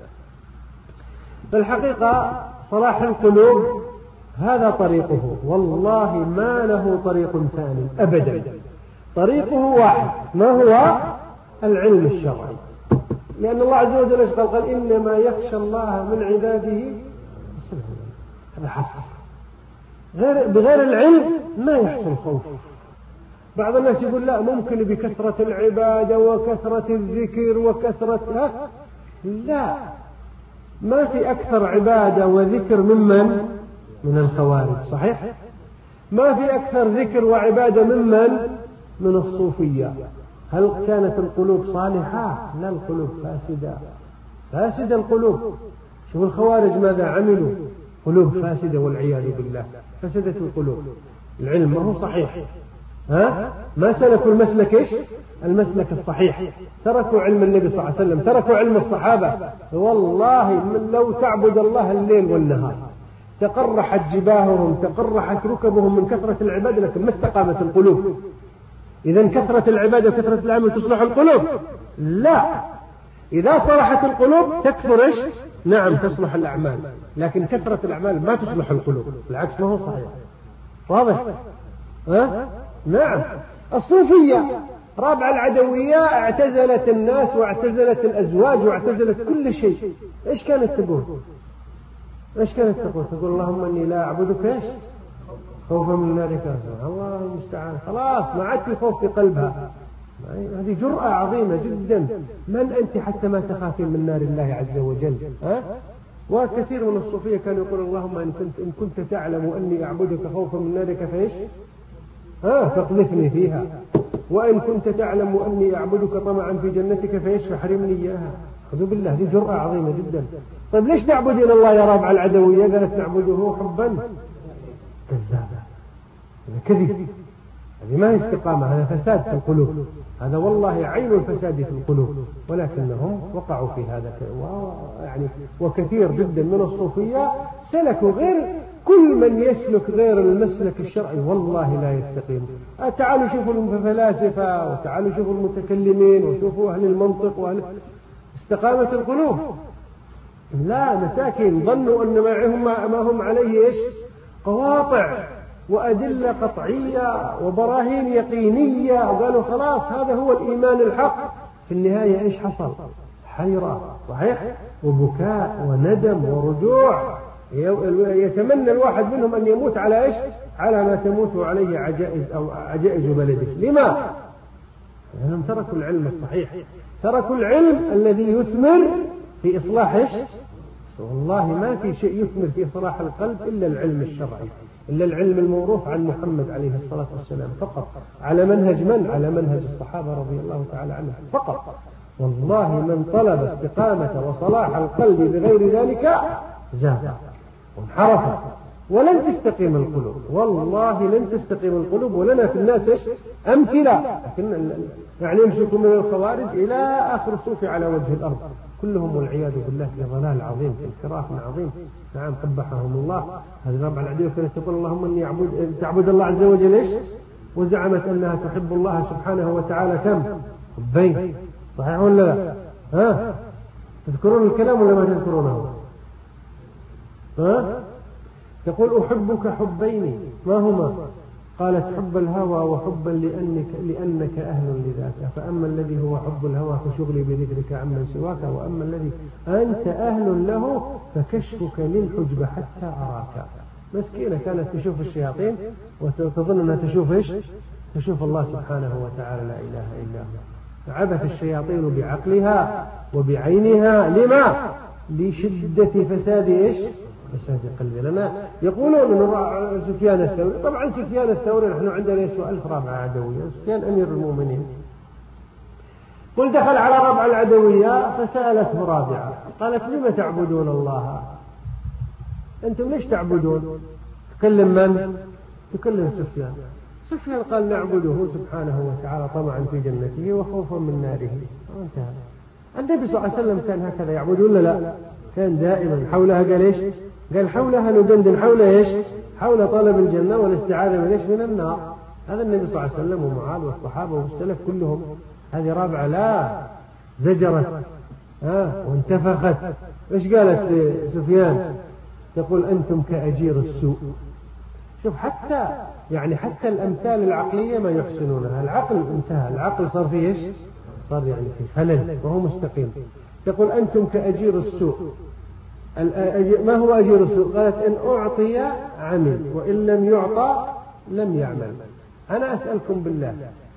فالحقيقة صلاح القلوب هذا طريقه، والله ما له طريق ثاني أبدا. طريقه واحد، ما هو؟ العلم الشرعي. لأن الله عز وجل قال إنما يخشى الله من عباده. هذا حصر. بغير العلم ما يحصل خوف. بعض الناس يقول لا، ممكن بكثرة العبادة وكثرة الذكر وكثرة لا، ما في أكثر عبادة وذكر من الخوارج، صحيح؟ ما في أكثر ذكر وعبادة من الصوفية. هل كانت القلوب صالحة؟ لا، القلوب فاسدة القلوب. شوف الخوارج ماذا عملوا؟ قلوب فاسدة والعياذ بالله، فسدت القلوب. العلم ما هو صحيح، ما سلكوا المسلك إيش؟ المسلك الصحيح. تركوا علم النبي صلى الله عليه وسلم، تركوا علم الصحابة. والله من لو تعبد الله الليل والنهار تقرحت جباههم، تقرحت ركبهم من كثرة العبادة، لكن ما استقامت القلوب. إذن كثرة العبادة وكثرة العمل تصلح القلوب؟ لا، إذا صلحت القلوب تكثر إيش؟ نعم تصلح الأعمال، لكن كثرة الأعمال ما تصلح القلوب، العكس ما هو صحيح. واضح؟ نعم. الصوفية رابعة العدوية اعتزلت الناس واعتزلت الأزواج واعتزلت كل شيء. إيش كانت تقول؟ تقول اللهم إني لا أعبدك إيش؟ خوفا من نارك. الله المستعان. خلاص ما عاد في خوف في قلبها. هذه جرأة عظيمة جدا. من أنت حتى ما تخافين من نار الله عز وجل؟ وكثير من الصوفية كانوا يقول اللهم إن كنت تعلم أني أعبدك خوفا من نارك فإيش؟ فاقذفني فيها. وإن كنت تعلم أني أعبدك طمعا في جنتك فإيش؟ فحرمني إياها. خذوا بالله، هذه جرأة عظيمة جدا. طيب ليش تعبدين الله يا رابع العدوية؟ قالت نعبده حبا. كذابة، هذا كذب، هذه ما هي استقامة، هذا فساد في القلوب. هذا والله عين الفساد في القلوب، ولكنهم وقعوا في هذا يعني. وكثير جدا من الصوفية سلكوا غير، كل من يسلك غير المسلك الشرعي والله لا يستقيم. تعالوا شوفوا الفلاسفة، وتعالوا شوفوا المتكلمين، وشوفوا أهل المنطق وأهل استقامة القلوب. لا، مساكين ظنوا أن ما هم عليه إيش؟ قواطع وأدلة قطعية وبراهين يقينية، وقالوا خلاص هذا هو الإيمان الحق. في النهاية إيش حصل؟ حيرة، صحيح، وبكاء وندم ورجوع. يتمنى الواحد منهم أن يموت على إيش؟ على ما تموت عليه عجائز بلده. لما؟ لأنهم تركوا العلم الصحيح، تركوا العلم الذي يثمر في إصلاح إيش؟ والله ما في شيء يثمر في إصلاح القلب إلا العلم الشرعي، إلا العلم الموروث عن محمد عليه الصلاة والسلام فقط، على منهج من؟ على منهج الصحابة رضي الله تعالى عنهم فقط. والله من طلب استقامة وصلاح القلب بغير ذلك زاد وانحرف ولن تستقيم القلوب، والله لن تستقيم القلوب. ولنا في الناس أمثلة، لكن يعني يمسكوا من الخوارج إلى آخر الصوف على وجه الأرض، كلهم والعياذ بالله في ضلال عظيم، في انحراف عظيم. نعم قبحهم الله. هذه ربع العدو كانت تقول اللهم إني تعبد الله عز وجل إيش؟ وزعمت أنها تحب الله سبحانه وتعالى كم؟ حبين، صحيح ولا لا؟ ها؟ تذكرون الكلام ولا ما تذكرونه؟ ها؟ تقول أحبك حبين، ما هما؟ قالت حب الهوى وحبا لأنك أهل لذاك، فأما الذي هو حب الهوى فشغلي بذكرك عمن سواك، وأما الذي أنت أهل له فكشفك للحجب حتى أراك. مسكينة كانت تشوف الشياطين وتظن أنها تشوف إيش؟ تشوف الله سبحانه وتعالى، لا إله إلا هو. عبث الشياطين بعقلها وبعينها، لما؟ لشدة فساد إيش؟ فساد قلبي. لنا يقولون أن سفيان الثوري، طبعا سفيان الثوري نحن عندنا يسوى 1000 رابعة عدوية، سفيان أمير المؤمنين. قل دخل على ربع العدوية فسألته رابعة، قالت لما تعبدون الله؟ أنتم ليش تعبدون؟ تكلم من؟ تكلم سفيان. سفيان قال نعبده سبحانه وتعالى طمعا في جنته وخوفا من ناره، وانتهى. النبي صلى الله عليه وسلم كان هكذا يعبد ولا لا؟ كان دائما حولها قال ايش؟ قال حولها ندندن، حول ايش؟ حول طلب الجنة والاستعاذة من ايش؟ من النار. هذا النبي صلى الله عليه وسلم ومعاذ والصحابة والسلف كلهم. هذه رابعة لا زجرت وانتفخت. ايش قالت سفيان؟ تقول أنتم كأجير السوء. شوف حتى الأمثال العقلية ما يحسنونها. العقل انتهى، العقل صار فيه ايش؟ صار يعني في خلل وهو مستقيم. تقول أنتم كأجير السوء. ما هو أجير السوء؟ قالت إن أعطي عمل وإن لم يعطى لم يعمل. أنا أسألكم بالله،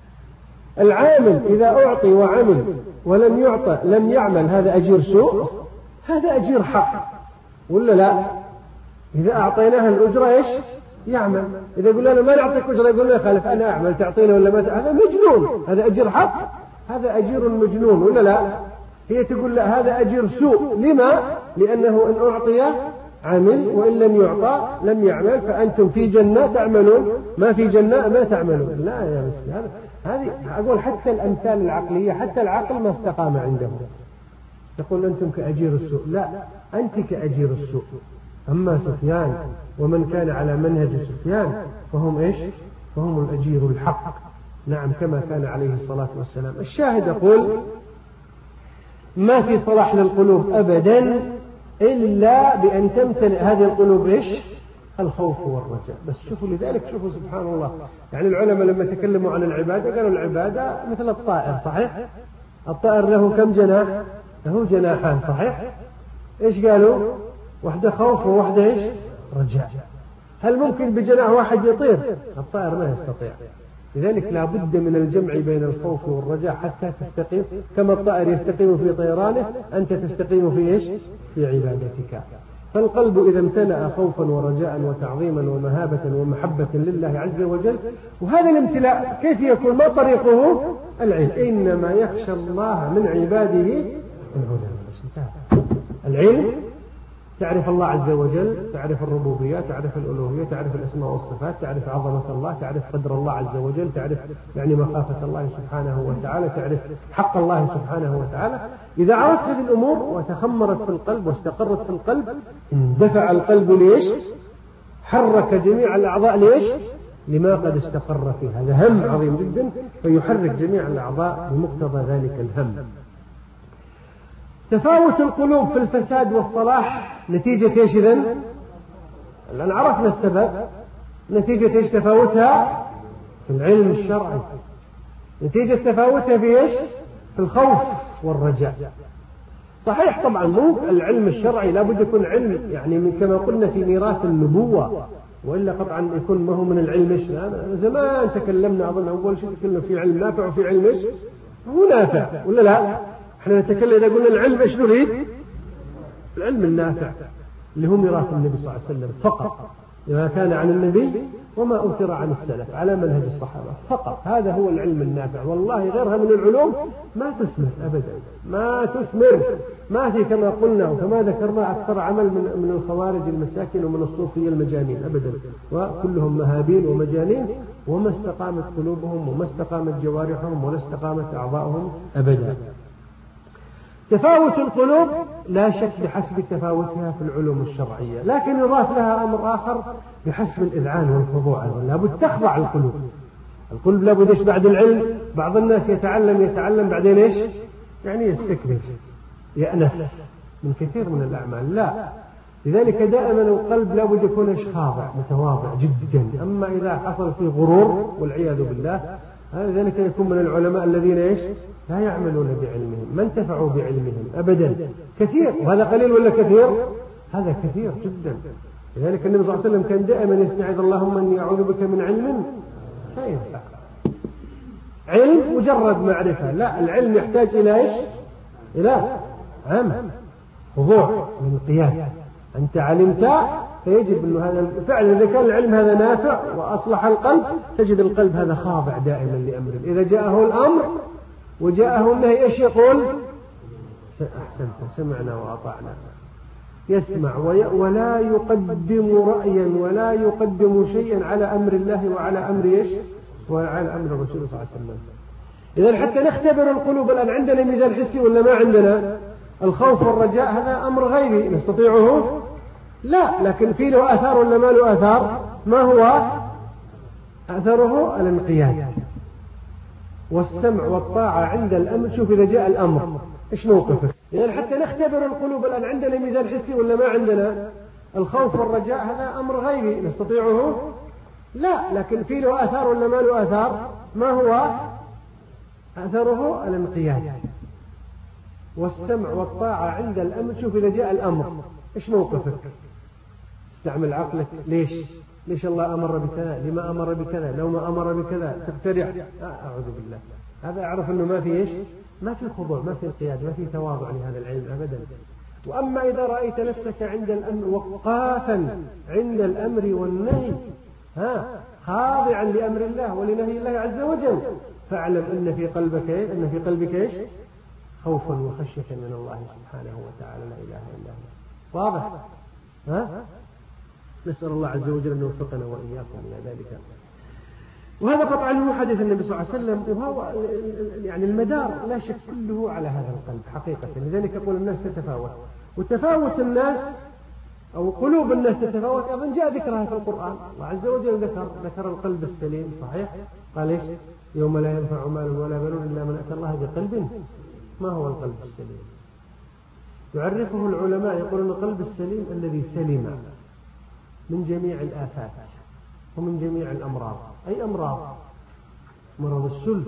العامل إذا أعطي وعمل ولم يعطى لم يعمل، هذا أجير سوء؟ هذا أجير حق ولا لا؟ إذا أعطيناها الأجرة إيش؟ يعمل. إذا قلنا له ما نعطيك أجرة يقول لا خالف أنا أعمل، تعطينا ولا ما هذا مجنون، هذا أجير حق، هذا أجير مجنون ولا لا؟ هي تقول لا هذا أجير سوء. لما؟ لأنه إن أعطي عمل وإن لم يعطى لم يعمل، فأنتم في جنة تعملون، ما في جنة ما تعملون. لا يا مسكين، هذه أقول حتى الأمثال العقلية، حتى العقل ما استقام عندهم. تقول أنتم كأجير السوء، لا أنت كأجير السوء. أما سفيان ومن كان على منهج سفيان فهم إيش؟ فهم الأجير الحق. نعم كما كان عليه الصلاة والسلام. الشاهد يقول ما في صلاح للقلوب أبدا إلا بأن تمتلئ هذه القلوب إيش؟ الخوف والرجاء. بس شوفوا لذلك، شوفوا سبحان الله، يعني العلماء لما تكلموا عن العبادة قالوا العبادة مثل الطائر، صحيح؟ الطائر له كم جناح؟ له جناحان، صحيح؟ إيش قالوا؟ واحدة خوف وواحدة إيش؟ رجاء. هل ممكن بجناح واحد يطير؟ الطائر ما يستطيع. لذلك لا بد من الجمع بين الخوف والرجاء حتى تستقيم. كما الطائر يستقيم في طيرانه أنت تستقيم في إيش؟ في عبادتك. فالقلب إذا امتلأ خوفا ورجاء وتعظيما ومهابة ومحبة لله عز وجل، وهذا الامتلاء كيف يكون؟ ما طريقه؟ العلم. إنما يخشى الله من عباده العلماء. العلم، تعرف الله عز وجل، تعرف الربوبية، تعرف الألوهية، تعرف الأسماء والصفات، تعرف عظمة الله، تعرف قدر الله عز وجل، تعرف يعني مخافة الله سبحانه وتعالى، تعرف حق الله سبحانه وتعالى. إذا عرفت هذه الأمور وتخمرت في القلب واستقرت في القلب، اندفع القلب ليش؟ حرك جميع الأعضاء ليش؟ لما قد استقر فيه. هذا هم عظيم جدا، فيحرك جميع الأعضاء بمقتضى ذلك الهم. تفاوت القلوب في الفساد والصلاح نتيجة ايش إذن؟ الآن عرفنا السبب. نتيجة ايش تفاوتها؟ في العلم الشرعي. نتيجة تفاوتها في ايش؟ في الخوف والرجاء. صحيح طبعا مو العلم الشرعي لابد يكون علم يعني كما قلنا في ميراث النبوة، وإلا قطعا يكون ما هو من العلم ايش. زمان تكلمنا أظن أول شيء تكلمنا في علم نافع وفي علم ايش؟ هو نافع ولا لا؟ احنا نتكلم إذا قلنا العلم ايش نريد؟ العلم النافع اللي هو ميراث النبي صلى الله عليه وسلم فقط. ما كان عن النبي وما أثر عن السلف على منهج الصحابة فقط. هذا هو العلم النافع. والله غيرها من العلوم ما تثمر أبدا، ما تثمر، ما في كما قلنا وكما ذكرنا أكثر عمل من الخوارج المساكين ومن الصوفية المجانين أبدا، وكلهم مهابيل ومجانين، وما استقامت قلوبهم وما استقامت جوارحهم ولا استقامت أعضاؤهم أبدا. تفاوت القلوب لا شك بحسب تفاوتها في العلوم الشرعية، لكن يضاف لها أمر آخر بحسب الإذعان والخضوع. لابد تخضع القلوب. القلب لابد إيش بعد العلم؟ بعض الناس يتعلم بعدين إيش؟ يعني يستكبر، يأنف من كثير من الأعمال. لا، لذلك دائما القلب لابد يكون إيش؟ خاضع متواضع جدا. أما إذا حصل فيه غرور والعياذ بالله، ذلك يكون من العلماء الذين إيش؟ لا يعملون بعلمهم، ما انتفعوا بعلمهم أبدا. كثير، وهذا قليل ولا كثير؟ هذا كثير جدا. لذلك النبي صلى الله عليه وسلم كان دائما يستعيذ اللهم إني أعوذ بك من علم لا ينفع. علم مجرد معرفة، لا، العلم يحتاج إلى إيش؟ إلى عمل، خضوع من القيادة. أنت علمت فيجب أنه هذا فعلا إذا كان العلم هذا نافع وأصلح القلب، تجد القلب هذا خاضع دائما لأمره. إذا جاءه الأمر وجاءه النهي إيش يقول؟ أحسنت، سمعنا وأطعنا. يسمع ولا يقدم رأيا ولا يقدم شيئا على أمر الله وعلى أمر إيش؟ وعلى أمر الرسول صلى الله عليه وسلم. إذا حتى نختبر القلوب الآن، عندنا ميزان حسي ولا ما عندنا؟ الخوف والرجاء هذا أمر غيبي نستطيعه؟ لا، لكن في له أثار ولا ما له أثار؟ ما هو أثره؟ الانقياد والسمع والطاعة عند الأمر. شوف إذا جاء الأمر إيش موقفك؟ إذا حتى نختبر القلوب الآن، عندنا ميزان حسي ولا ما عندنا؟ الخوف والرجاء هذا أمر غيبي نستطيعه؟ لا، لكن في له أثار ولا ما له أثار؟ ما هو أثره؟ الانقياد والسمع والطاعة عند الأمر. شوف إذا جاء الأمر إيش موقفك؟ استعمل عقلك. ليش الله أمر بكذا؟ لما أمر بكذا؟ لو ما أمر بكذا تقترح. أعوذ بالله. هذا أعرف أنه ما في إيش؟ ما في خضوع، ما في انقياد، ما في تواضع لهذا العلم أبدا. وأما إذا رأيت نفسك عند الأمر وقافا عند الأمر والنهي، خاضعا لأمر الله ولنهي الله عز وجل، فاعلم أن في قلبك إيش؟ خوفا وخشية من الله سبحانه وتعالى، لا إله إلا هو. واضح؟ نسأل الله عز وجل أن يوفقنا وإياكم إلى ذلك. وهذا قطعا هو حديث النبي صلى الله عليه وسلم، وهو يعني المدار لا شك كله على هذا القلب حقيقة. لذلك يقول الناس تتفاوت، وتفاوت الناس أو قلوب الناس تتفاوت أيضا جاء ذكرها في القرآن. الله عز وجل ذكر القلب السليم، صحيح؟ قال إيش؟ يوم لا ينفع مال ولا بنون إلا من أتى الله بقلب. ما هو القلب السليم؟ يعرفه العلماء، يقولون القلب السليم الذي سلم من جميع الآفات ومن جميع الأمراض. أي أمراض؟ مرض السل،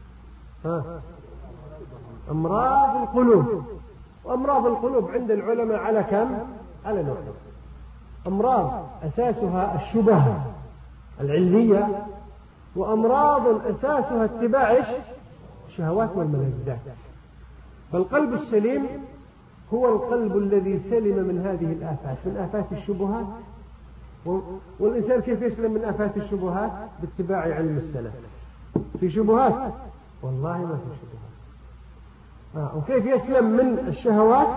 أمراض القلوب. وأمراض القلوب عند العلماء على كم؟ على نوعين. أمراض أساسها الشبهة العلمية، وأمراض أساسها اتباع الشهوات والملذات. فالقلب السليم هو القلب الذي سلم من هذه الآفات، من آفات الشبهات. والإنسان كيف يسلم من آفات الشبهات؟ باتباع علم السلف. في شبهات؟ والله ما في شبهات. وكيف يسلم من الشهوات؟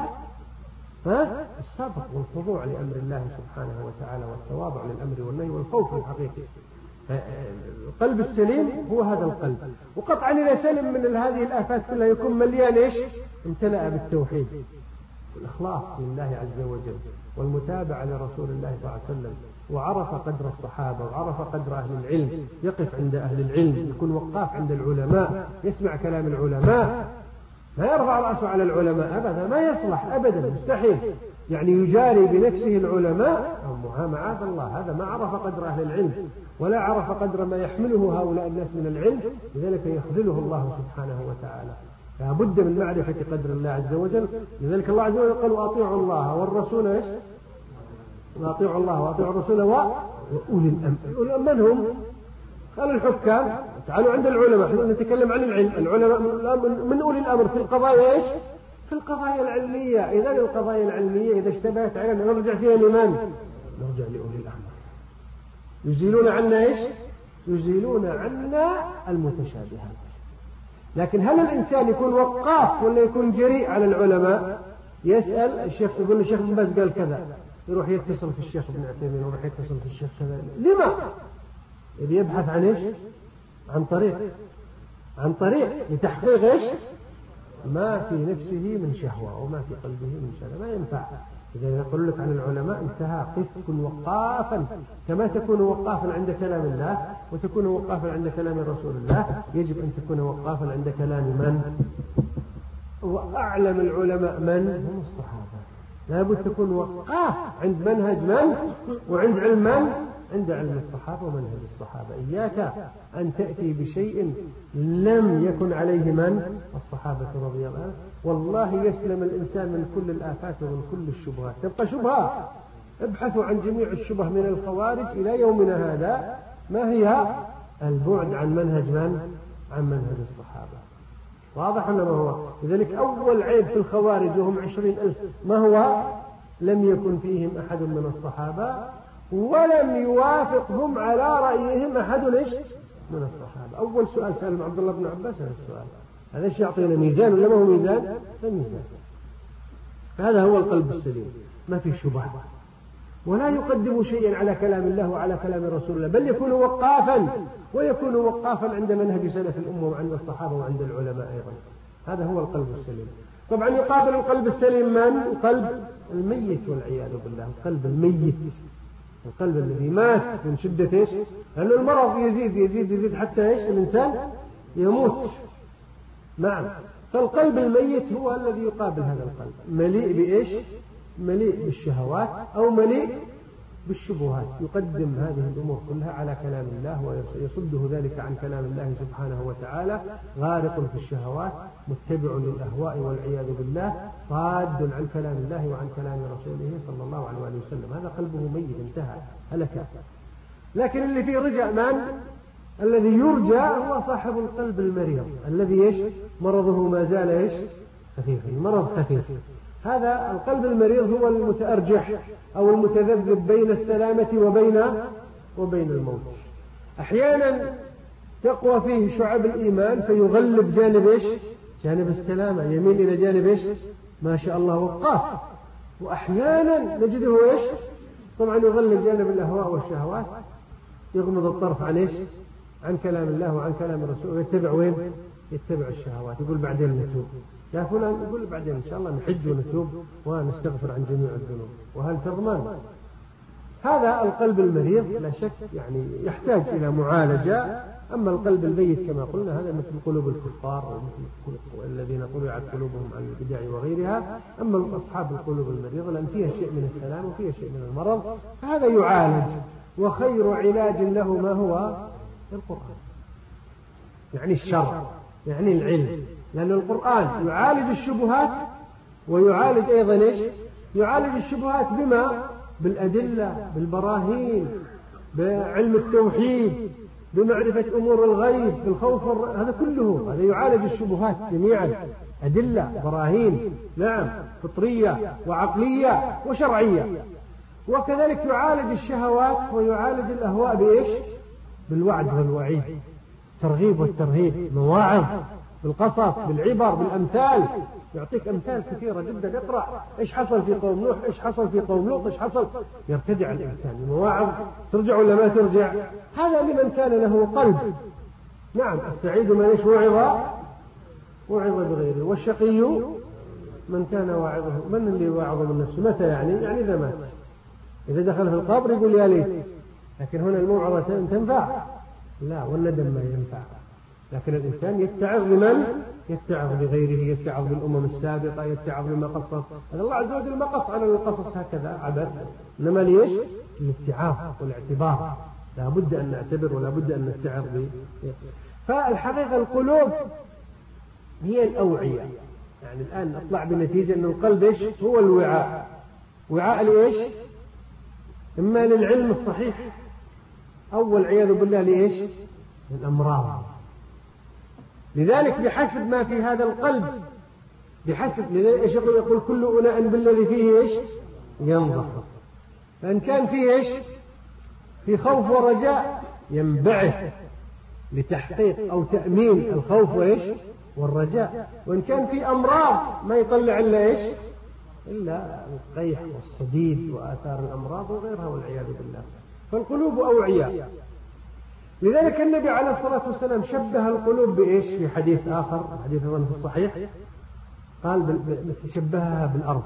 الصبر والخضوع لأمر الله سبحانه وتعالى والتواضع للأمر والنهي والخوف الحقيقي. القلب السليم هو هذا القلب. وقطعا إذا سلم من هذه الآفات كلها يكون مليان إيش؟ امتلأ بالتوحيد والإخلاص لله عز وجل والمتابعة لرسول الله صلى الله عليه وسلم، وعرف قدر الصحابة وعرف قدر أهل العلم، يقف عند أهل العلم، يكون وقاف عند العلماء، يسمع كلام العلماء، ما يرفع رأسه على العلماء أبدا، ما يصلح أبدا، مستحيل. يعني يجاري بنفسه العلماء معاذ الله، هذا ما عرف قدر أهل العلم ولا عرف قدر ما يحمله هؤلاء الناس من العلم، لذلك يخذله الله سبحانه وتعالى. لابد من معرفة قدر الله عز وجل. لذلك الله عز وجل قال وأطيعوا الله والرسول إيش؟ وأطيعوا الله وأطيعوا الرسول وأولي الأمر. من هم؟ قال الحكام. تعالوا عند العلماء، احنا نتكلم عن العلم. العلماء من أولي الأمر في القضايا إيش؟ في القضايا العلمية. إذا القضايا العلمية إذا اشتبهت علينا نرجع فيها لمن؟ نرجع لأولي الأمر. يزيلون عنا إيش؟ يزيلون عنا المتشابهات. لكن هل الإنسان يكون وقاف ولا يكون جريء على العلماء؟ يسأل الشيخ، يقول له الشيخ بن باز قال كذا، يروح يتصل في الشيخ ابن عثيمين، يروح يتصل في الشيخ كذا. لما؟ يبي يبحث عن إيش؟ عن طريق لتحقيق إيش؟ ما في نفسه من شهوة وما في قلبه من شهوة. ما ينفع. إذا يقول لك عن العلماء انتهى، قف كن وقافا كما تكون وقافا عند كلام الله وتكون وقافا عند كلام رسول الله. يجب أن تكون وقافا عند كلام من؟ وأعلم العلماء من؟ هم الصحابة. لابد تكون وقاف عند منهج من وعند علم من؟ عند علم الصحابة ومنهج الصحابة. إياك أن تأتي بشيء لم يكن عليه من؟ الصحابة رضي الله عنهم. والله يسلم الإنسان من كل الآفات ومن كل الشبهات. تبقى شبهة، ابحثوا عن جميع الشبه من الخوارج إلى يومنا هذا. ما هي؟ البعد عن منهج من؟ عن منهج الصحابة. واضح ولا ما هو؟ لذلك أول عيب في الخوارج وهم 20,000 ما هو؟ لم يكن فيهم أحد من الصحابة ولم يوافقهم على رأيهم أحد من الصحابة. أول سؤال سأل عبد الله بن عباس هذا السؤال. هذا الشيء يعطينا ميزان ولا ما هو ميزان؟ لا ميزان. فهذا هو القلب السليم، ما في شبهة، ولا يقدم شيئا على كلام الله وعلى كلام رسول الله، بل يكون وقافا، ويكون وقافا عند منهج سلف الأمة وعند الصحابة وعند العلماء أيضا. هذا هو القلب السليم. طبعا يقابل القلب السليم من؟ القلب الميت والعياذ بالله. القلب الميت، القلب الذي مات من شدة إيش؟ لأن المرض يزيد يزيد يزيد حتى إيش؟ الإنسان يموت. نعم. فالقلب الميت هو الذي يقابل هذا القلب، مليء بإيش؟ مليء بالشهوات أو مليء بالشبهات. يقدم هذه الأمور كلها على كلام الله ويصده ذلك عن كلام الله سبحانه وتعالى. غارق في الشهوات، متبع للأهواء والعياذ بالله، صاد عن كلام الله وعن كلام رسوله صلى الله عليه وسلم. هذا قلبه ميت، انتهى، هلك. لكن اللي فيه رجع من؟ الذي يرجى هو صاحب القلب المريض الذي إيش؟ مرضه ما زال إيش؟ خفيفا، المرض خفيف. هذا القلب المريض هو المتأرجح أو المتذبذب بين السلامة وبين الموت. أحيانا تقوى فيه شعب الإيمان فيغلب جانب إيش؟ جانب السلامة، يميل إلى جانب إيش؟ ما شاء الله وقاف. وأحيانا نجده إيش؟ طبعا يغلب جانب الأهواء والشهوات، يغمض الطرف عن إيش؟ عن كلام الله وعن كلام الرسول، ويتبع وين؟ يتبع الشهوات. يقول بعدين نتوب يا فلان، يقول بعدين إن شاء الله نحج ونتوب ونستغفر عن جميع الذنوب. وهل تضمن؟ هذا القلب المريض لا شك يعني يحتاج إلى معالجة. أما القلب الميت كما قلنا هذا مثل قلوب الكفار ومثل الذين طبعت قلوبهم عن البدع وغيرها. أما أصحاب القلوب المريضة لأن فيها شيء من السلام وفيها شيء من المرض، فهذا يعالج. وخير علاج له ما هو؟ القرآن، يعني الشرع، يعني العلم. لأن القرآن يعالج الشبهات ويعالج أيضا إيش؟ يعالج الشبهات بما؟ بالأدلة، بالبراهين، بعلم التوحيد، بمعرفة أمور الغيب، بالخوف هذا كله، هذا يعالج الشبهات جميعا. أدلة، براهين، نعم، فطرية وعقلية وشرعية. وكذلك يعالج الشهوات ويعالج الأهواء بإيش؟ بالوعد والوعيد، الترغيب والترهيب، مواعظ، بالقصص، بالعبر، بالأمثال. يعطيك أمثال كثيرة جدا. اقرأ إيش حصل في قوم نوح، إيش حصل في قوم لوط، إيش حصل. يرتدع الإنسان المواعظ، ترجع ولا ما ترجع. هذا لمن كان له قلب. نعم، السعيد من إيش؟ وعظ بغيره. والشقي من كان واعظه. من اللي واعظه من نفسه؟ متى يعني إذا مات، إذا دخل في القبر يقول يا ليت. لكن هنا الموعظة تنفع؟ لا، والندم ما ينفع. لكن الإنسان يتعظ بمن؟ يتعظ بغيره، يتعظ بالأمم السابقة، يتعظ بما قصص. هذا الله عز وجل ما قص على القصص هكذا عبث، إنما ليش؟ الاتعاظ والاعتبار. لا بد أن نعتبر ولا بد أن نتعظ به. فالحقيقة القلوب هي الأوعية. يعني الآن أطلع بنتيجة أن القلب إيش؟ هو الوعاء. وعاء لإيش؟ إما للعلم الصحيح أو والعياذ بالله لإيش؟ الأمراض. لذلك بحسب ما في هذا القلب، بحسب إيش يقول كل أناء بالذي فيه إيش؟ ينضح. فإن كان فيه إيش؟ في خوف ورجاء ينبعث لتحقيق أو تأمين الخوف وإيش والرجاء. وإن كان في أمراض ما يطلع إلا إيش إلا القيح والصديد وآثار الأمراض وغيرها والعياذ بالله. فالقلوب أوعياء. لذلك النبي عليه الصلاة والسلام شبه القلوب بإيش في حديث آخر، حديث في الصحيح، قال شبهها بالأرض.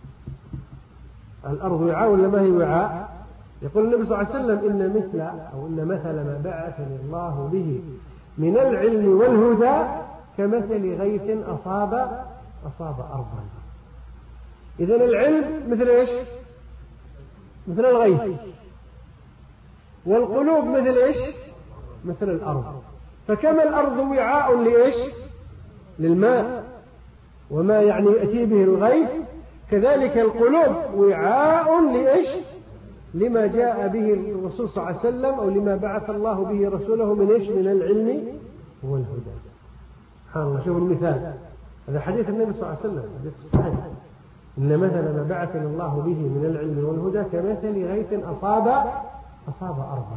الأرض وعاء ولا ما هي وعاء؟ يقول النبي صلى الله عليه وسلم إن مثل ما بعثني الله به من العلم والهدى كمثل غيث أصاب أرضا. إذن العلم مثل إيش؟ مثل الغيث. والقلوب مثل إيش؟ مثل الأرض. فكما الأرض وعاء لإيش؟ للماء وما يأتي به الغيث، كذلك القلوب وعاء لإيش؟ لما جاء به الرسول صلى الله عليه وسلم أو لما بعث الله به رسوله من إيش؟ من العلم والهدى. سبحان الله. شوفوا المثال، هذا حديث النبي صلى الله عليه وسلم، حديث صحيح. إن مثل ما بعثنا الله به من العلم والهدى كمثل غيث أصاب أرضا.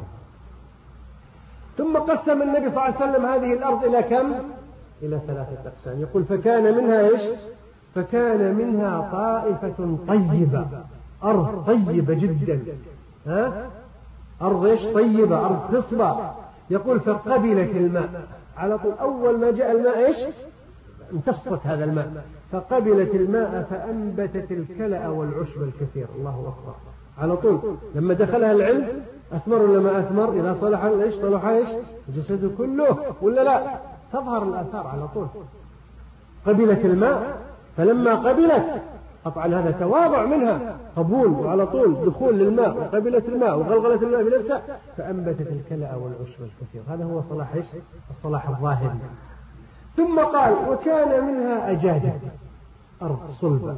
ثم قسم النبي صلى الله عليه وسلم هذه الأرض إلى كم؟ إلى 3 أقسام. يقول فكان منها إيش؟ فكان منها طائفة طيبة، أرض طيبة جدا، أرض إيش؟ طيبة، أرض خصبة. يقول فقبلت الماء على طول. أول ما جاء الماء إيش؟ امتصت هذا الماء، فقبلت الماء فأنبتت الكلأ والعشب الكثير. الله أكبر. على طول لما دخلها العلم أثمر ولا ما أثمر؟ إذا صلح إيش؟ صلح إيش؟ جسده كله ولا لا؟ تظهر الآثار على طول. قبلت الماء، فلما قبلت طبعا هذا تواضع منها، قبول وعلى طول دخول للماء، وقبلت الماء وغلغلت الماء بنفسها فأنبتت الكلأ والعشب الكثير. هذا هو صلاح إيش؟ الصلاح الظاهري. ثم قال وكان منها أجادب، أرض صلبة،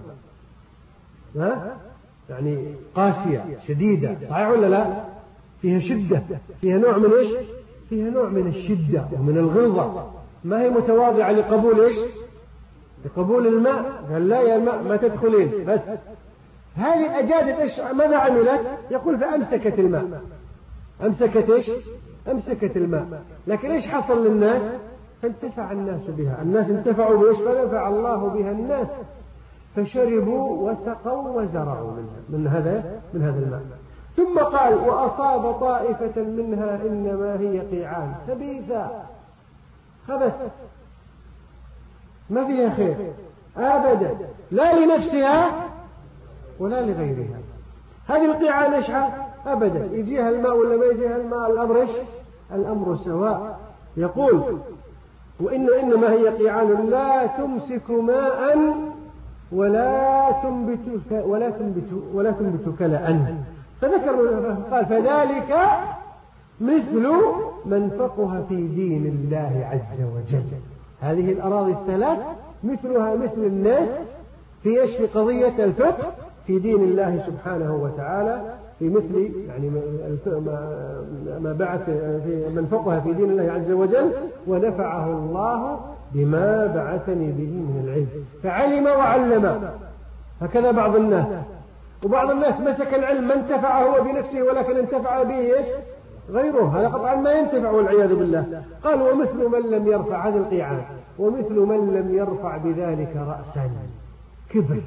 يعني قاسية شديدة، صحيح ولا لا؟ فيها شدة، فيها نوع من إيش؟ فيها نوع من الشدة ومن الغلظة، ما هي متواضعة لقبول إيش؟ لقبول الماء. قال لا يا الماء ما تدخلين. بس هذه الأجادب إيش ماذا عملت؟ يقول فأمسكت الماء. أمسكت إيش؟ أمسكت الماء. لكن إيش حصل للناس؟ فانتفع الناس بها. الناس انتفعوا بإيش؟ فنفع الله بها الناس، فشربوا وسقوا وزرعوا من هذا الماء. ثم قال وأصاب طائفة منها إنما هي قيعان خبيثة، خبث ما فيها خير أبدا، لا لنفسها ولا لغيرها. هذه القيعان إيش أبدا، يجيها الماء ولا ما يجيها الماء، الأمر إيش؟ الأمر سواء. يقول إنما هي قيعان لا تمسك ماء ولا تنبت كلأ. فذكر قال فذلك مثل من فقه في دين الله عز وجل. هذه الأراضي الثلاث مثلها مثل الناس في إيش؟ في قضية الفقه في دين الله سبحانه وتعالى، في مثل يعني ما بعث في من فقه في دين الله عز وجل ونفعه الله بما بعثني به من العلم، فعلم وعلم. هكذا بعض الناس، وبعض الناس مسك العلم ما انتفع هو بنفسه ولكن انتفع به إيش؟ غيره، هذا قطعا ما ينتفع والعياذ بالله. قال ومثل من لم يرفع هذه القيعان، ومثل من لم يرفع بذلك رأسا، كبر.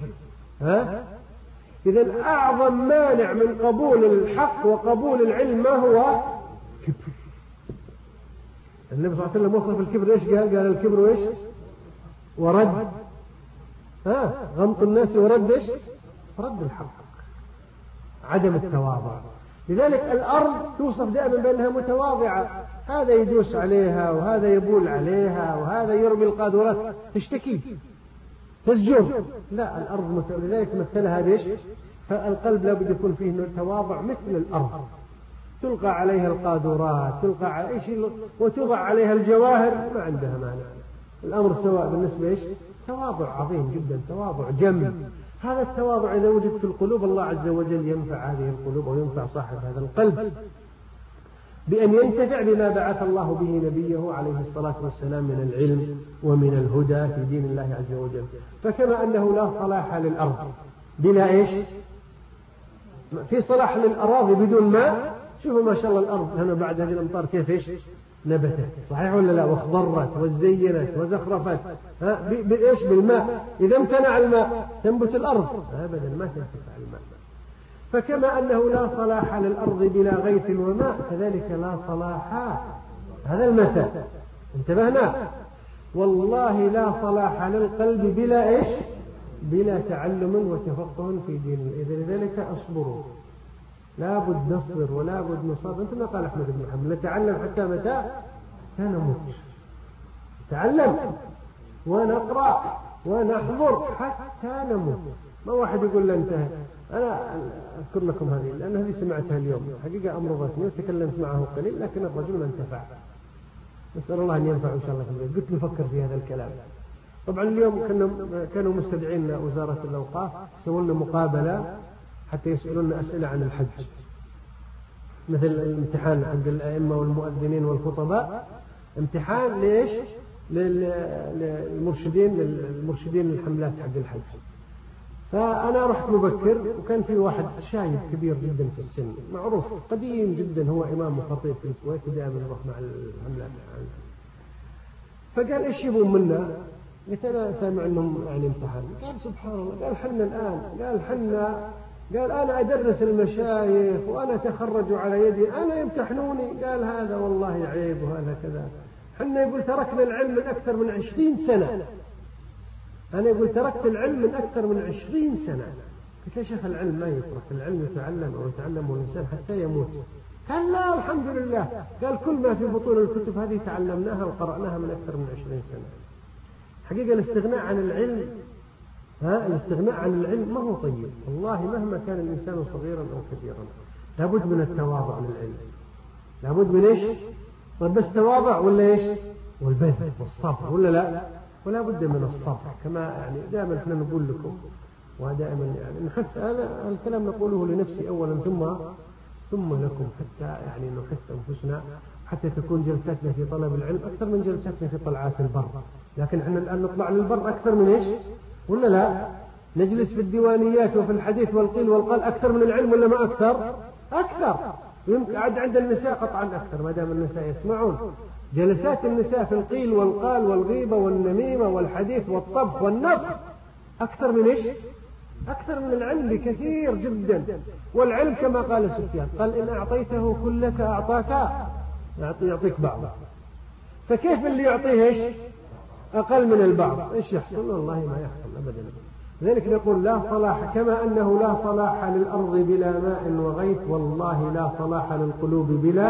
إذن أعظم مانع من قبول الحق وقبول العلم ما هو؟ كبر. النبي صلى الله عليه وسلم وصف الكبر إيش قال؟ قال الكبر إيش؟ ورد غمط الناس ورد إيش؟ رد الحق، عدم التواضع. لذلك الأرض توصف دائما بأنها متواضعة، هذا يدوس عليها وهذا يبول عليها وهذا يرمي القاذورات، تشتكي تزجر. لا، الأرض لذلك مثلها بإيش؟ فالقلب لابد يكون فيه تواضع مثل الأرض، تلقى عليها القاذورات، تلقى على إيش وتوضع عليها الجواهر، ما عندها مانع، الأمر سواء بالنسبة إيش؟ تواضع عظيم جدا، تواضع جم. هذا التواضع إذا وجد في القلوب الله عز وجل ينفع هذه القلوب وينفع صاحب هذا القلب بأن ينتفع بما بعث الله به نبيه عليه الصلاة والسلام من العلم ومن الهدى في دين الله عز وجل. فكما أنه لا صلاح للأرض بلا إيش؟ في صلاح للأراضي بدون ماء، شوفوا ما شاء الله الأرض هنا بعد هذه الأمطار كيف إيش نبتت، صحيح ولا لا؟ واخضرت وزينت وزخرفت، بإيش؟ بالماء. إذا امتنع الماء تنبت الأرض؟ أبدا ما تنتفع الماء. فكما أنه لا صلاح للأرض بلا غيث وماء، كذلك لا صلاح، هذا المثل انتبهنا، والله لا صلاح للقلب بلا إيش؟ بلا تعلم وتفقه في دين. لذلك أصبروا، لا بد نصبر ولا بد نصبر. أنت ما قال أحمد بن حنبل نتعلم حتى متى؟ نموت. نتعلم ونقرأ ونحضر حتى نموت. ما واحد يقول لا انتهى. أنا أذكر لكم هذه لأن هذه سمعتها اليوم، حقيقة أمرضتني وتكلمت معه قليل، لكن الرجل ما انتفع. نسأل الله أن ينفع إن شاء الله في البيت. قلت نفكر في هذا الكلام. طبعا اليوم كانوا مستدعين وزارة الأوقاف يسوون لنا مقابلة حتى يسألون أسئلة عن الحج، مثل الامتحان عند الأئمة والمؤذنين والخطباء، امتحان ليش؟ للمرشدين الحملات حق الحج. فأنا رحت مبكر، وكان في واحد شايب كبير جدا في السن معروف قديم جدا، هو إمام وخطيب في الكويت ودائما يروح مع الحملات. فقال إيش يبون منا؟ قلت أنا سامع أنهم يعني امتحان. قال سبحان الله، قال حنا الآن، قال أنا أدرس المشايخ وأنا تخرجوا على يدي، أنا يمتحنوني. قال هذا والله عيب وهذا كذا. حنا يقول تركنا العلم من أكثر من 20 سنة. أنا يقول تركت العلم من أكثر من 20 سنة. قلت يا شيخ العلم ما يترك، العلم يتعلم أو يتعلمه الإنسان حتى يموت. قال لا الحمد لله، قال كل ما في بطون الكتب هذه تعلمناها وقرأناها من أكثر من 20 سنة. حقيقة الاستغناء عن العلم، الاستغناء عن العلم ما هو طيب والله، مهما كان الإنسان صغيرا أو كبيرا. لابد من التواضع للعلم، لابد من إيش؟ طيب بس تواضع ولا إيش؟ والبذل والصبر ولا لا؟ ولا بد من الصبر. كما يعني دائما احنا نقول لكم ودائما يعني نحث، هذا الكلام نقوله لنفسي أولا ثم لكم، حتى يعني نحث أنفسنا، حتى تكون جلساتنا في طلب العلم أكثر من جلساتنا في طلعات البر. لكن احنا الآن نطلع للبر أكثر من إيش؟ ولا لا؟ نجلس في الديوانيات وفي الحديث والقيل والقال أكثر من العلم ولا ما أكثر؟ أكثر. يمكن عند النساء قطعا أكثر، ما دام النساء يسمعون. جلسات النساء في القيل والقال والغيبة والنميمة والحديث والطبخ والنفخ أكثر من إيش؟ أكثر من العلم بكثير جدا. والعلم كما قال سفيان، قال إن أعطيته كلك أعطاك، يعطيك بعض. فكيف اللي يعطيه إيش؟ أقل من البعض، إيش يحصل؟ والله ما يحصل أبدا. لذلك نقول لا صلاح، كما أنه لا صلاح للأرض بلا ماء وغيث، والله لا صلاح للقلوب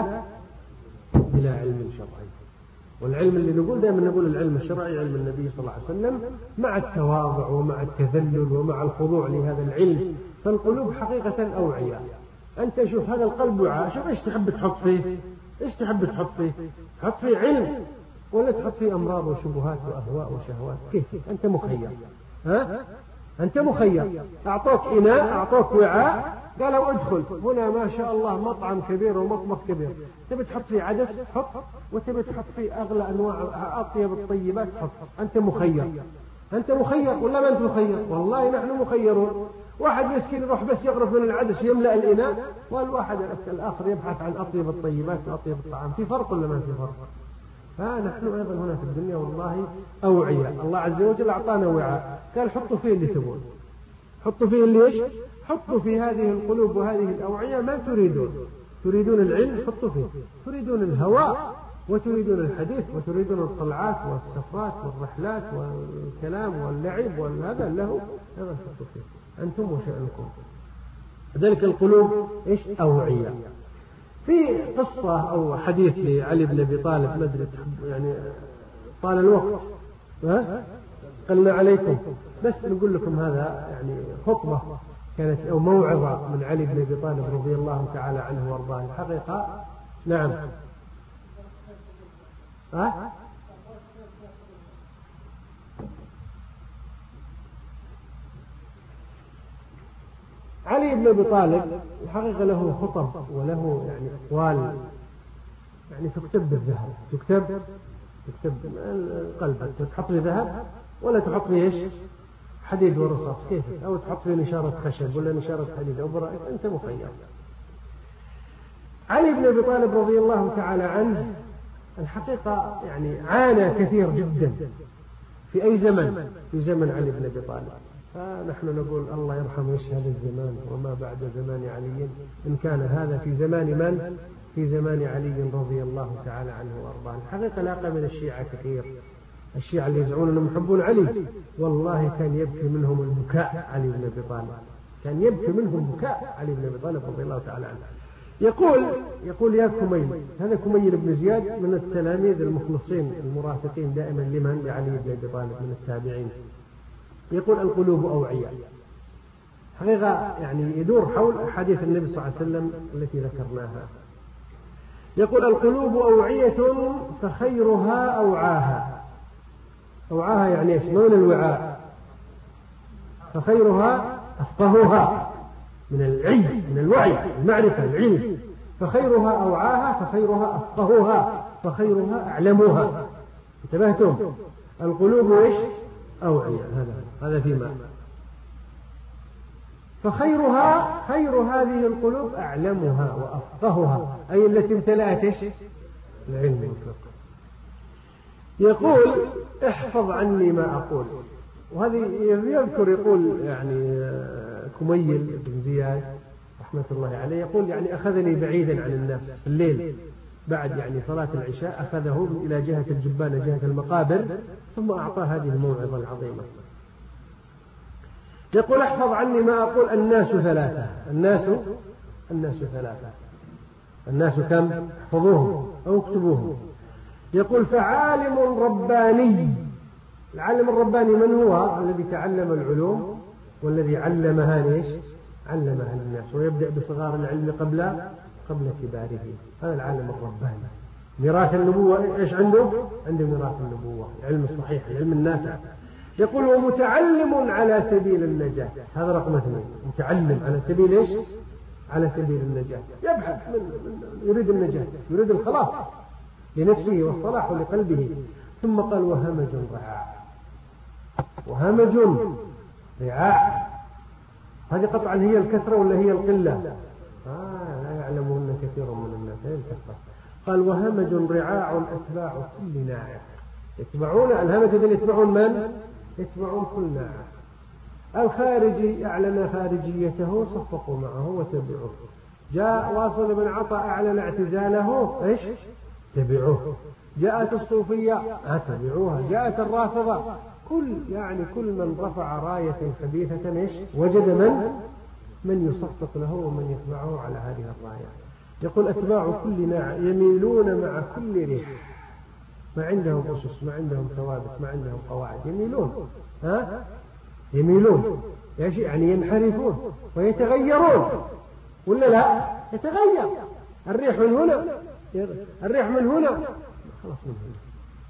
بلا علم شرعي. والعلم اللي نقول دائما نقول العلم الشرعي علم النبي صلى الله عليه وسلم، مع التواضع ومع التذلل ومع الخضوع لهذا العلم. فالقلوب حقيقة أوعية. أنت شوف هذا القلب وعاء، شوف إيش تحب تحط فيه؟ إيش تحب تحط فيه؟ تحط فيه علم ولا تحط فيه أمراض وشبهات وأهواء وشهوات؟ كيف؟ أنت مخير. أنت مخير. أعطوك إناء، أعطوك وعاء، قالوا ادخل هنا ما شاء الله مطعم كبير ومطبخ كبير، تبي تحط فيه عدس حط، وتبي تحط فيه أغلى أنواع أطيب الطيبات حط. أنت مخير. أنت مخير ولا ما أنت مخير؟ والله نحن مخيرون. واحد مسكين يروح بس يغرف من العدس يملأ الإناء، والواحد الآخر يبحث عن أطيب الطيبات وأطيب الطعام. في فرق ولا ما في فرق؟ فنحن أيضا هنا في الدنيا والله أوعية. الله عز وجل أعطانا وعاء، قال حطوا فيه اللي تبون، حطوا فيه اللي إيش؟ حطوا في هذه القلوب وهذه الأوعية ما تريدون. تريدون العلم حطوا فيه، تريدون الهواء وتريدون الحديث وتريدون الطلعات والسفرات والرحلات والكلام واللعب والهذا اللهو، هذا حطوا فيه أنتم وشأنكم. ذلك القلوب إيش؟ أوعية. في قصة أو حديث لعلي بن أبي طالب، ما أدري يعني طال الوقت قلنا عليكم، بس نقول لكم هذا يعني خطبة كانت أو موعظة من علي بن أبي طالب رضي الله تعالى عنه وارضاه. الحقيقة نعم علي بن أبي طالب الحقيقة له خطب وله يعني أقوال يعني تكتب بالذهب، تكتب قلبك، تحط لي ذهب ولا تحط لي إيش؟ حديد ورصاص، كيف؟ أو تحط لي نشارة خشب ولا نشارة حديد أو برائق، أنت مخير. علي بن أبي طالب رضي الله تعالى عنه الحقيقة يعني عانى كثير جدا في أي زمن، في زمن علي بن أبي طالب. فنحن نقول الله يرحم يشهد الزمان وما بعد زمان علي، إن كان هذا في زمان من؟ في زمان علي رضي الله تعالى عنه وأرضاه. الحقيقة لاقى من الشيعة كثير، الشيعة اللي يزعمون أنهم يحبون علي والله كان يبكي منهم البكاء علي بن أبي طالب، كان يبكي منهم بكاء علي بن أبي طالب رضي الله تعالى عنه. يقول يا كميل، هذا كميل بن زياد من التلاميذ المخلصين المرافقين دائما لمن؟ لعلي بن أبي طالب من التابعين. يقول القلوب أوعية، حقيقة يعني يدور حول أحاديث النبي صلى الله عليه وسلم التي ذكرناها. يقول القلوب أوعية فخيرها أوعاها. أوعاها يعني ايش؟ من الوعاء، فخيرها أفقهها، من العلم، من الوعي، المعرفة، العلم. فخيرها أوعاها، فخيرها أفقهها، فخيرها أعلمها. انتبهتم؟ القلوب ايش؟ أوعية، هذا فيما. فخيرها، خير هذه القلوب أعلمها وأفقهها، أي التي امتلأت ايش؟ العلم والفقه. يقول احفظ عني ما أقول. وهذه يذكر يقول يعني كميل بن زياد رحمة الله عليه، يقول يعني أخذني بعيدا عن الناس في الليل بعد يعني صلاة العشاء، أخذه إلى جهة الجبانة جهة المقابر، ثم أعطاه هذه الموعظة العظيمة. يقول احفظ عني ما أقول. الناس ثلاثة. الناس ثلاثة. الناس كم؟ احفظوهم أو اكتبوهم. يقول فعالم رباني. العالم الرباني من هو؟ الذي تعلم العلوم والذي علمها ليش؟ علمها للناس، ويبدأ بصغار العلم قبل كباره. هذا العالم الرباني. ميراث النبوة ايش عنده؟ عنده ميراث النبوة، العلم الصحيح، العلم النافع. يقول ومتعلم على سبيل النجاة. هذا رقم 2. متعلم على سبيل ايش؟ على سبيل النجاة، يبحث يريد النجاة، يريد الخلاص لنفسه والصلاح لقلبه. ثم قال وهمج رعاع. وهمج رعاع، هذه قطعا هي الكثرة ولا هي القلة؟ لا يعلمهن كثير من الناس، هي الكثرة. قال وهمج رعاع أتباع كل ناعق. يتبعون الهمج الذين يتبعون من؟ يتبعون كل ناعق. الخارجي أعلن خارجيته صفقوا معه وتبعوه. جاء واصل بن عطاء أعلن اعتزاله ايش؟ تبعوه. جاءت الصوفية تبعوها. جاءت الرافضة. كل من رفع راية خبيثة ايش؟ وجد من يصفق له ومن يتبعه على هذه الراية. يقول أتباع كل ناع يميلون مع كل ريح. ما عندهم أسس، ما عندهم ثوابت، ما عندهم قواعد، يميلون. يميلون يعني ينحرفون ويتغيرون، ولا لا؟ يتغير الريح من هنا، الريح من هنا، خلاص من هنا.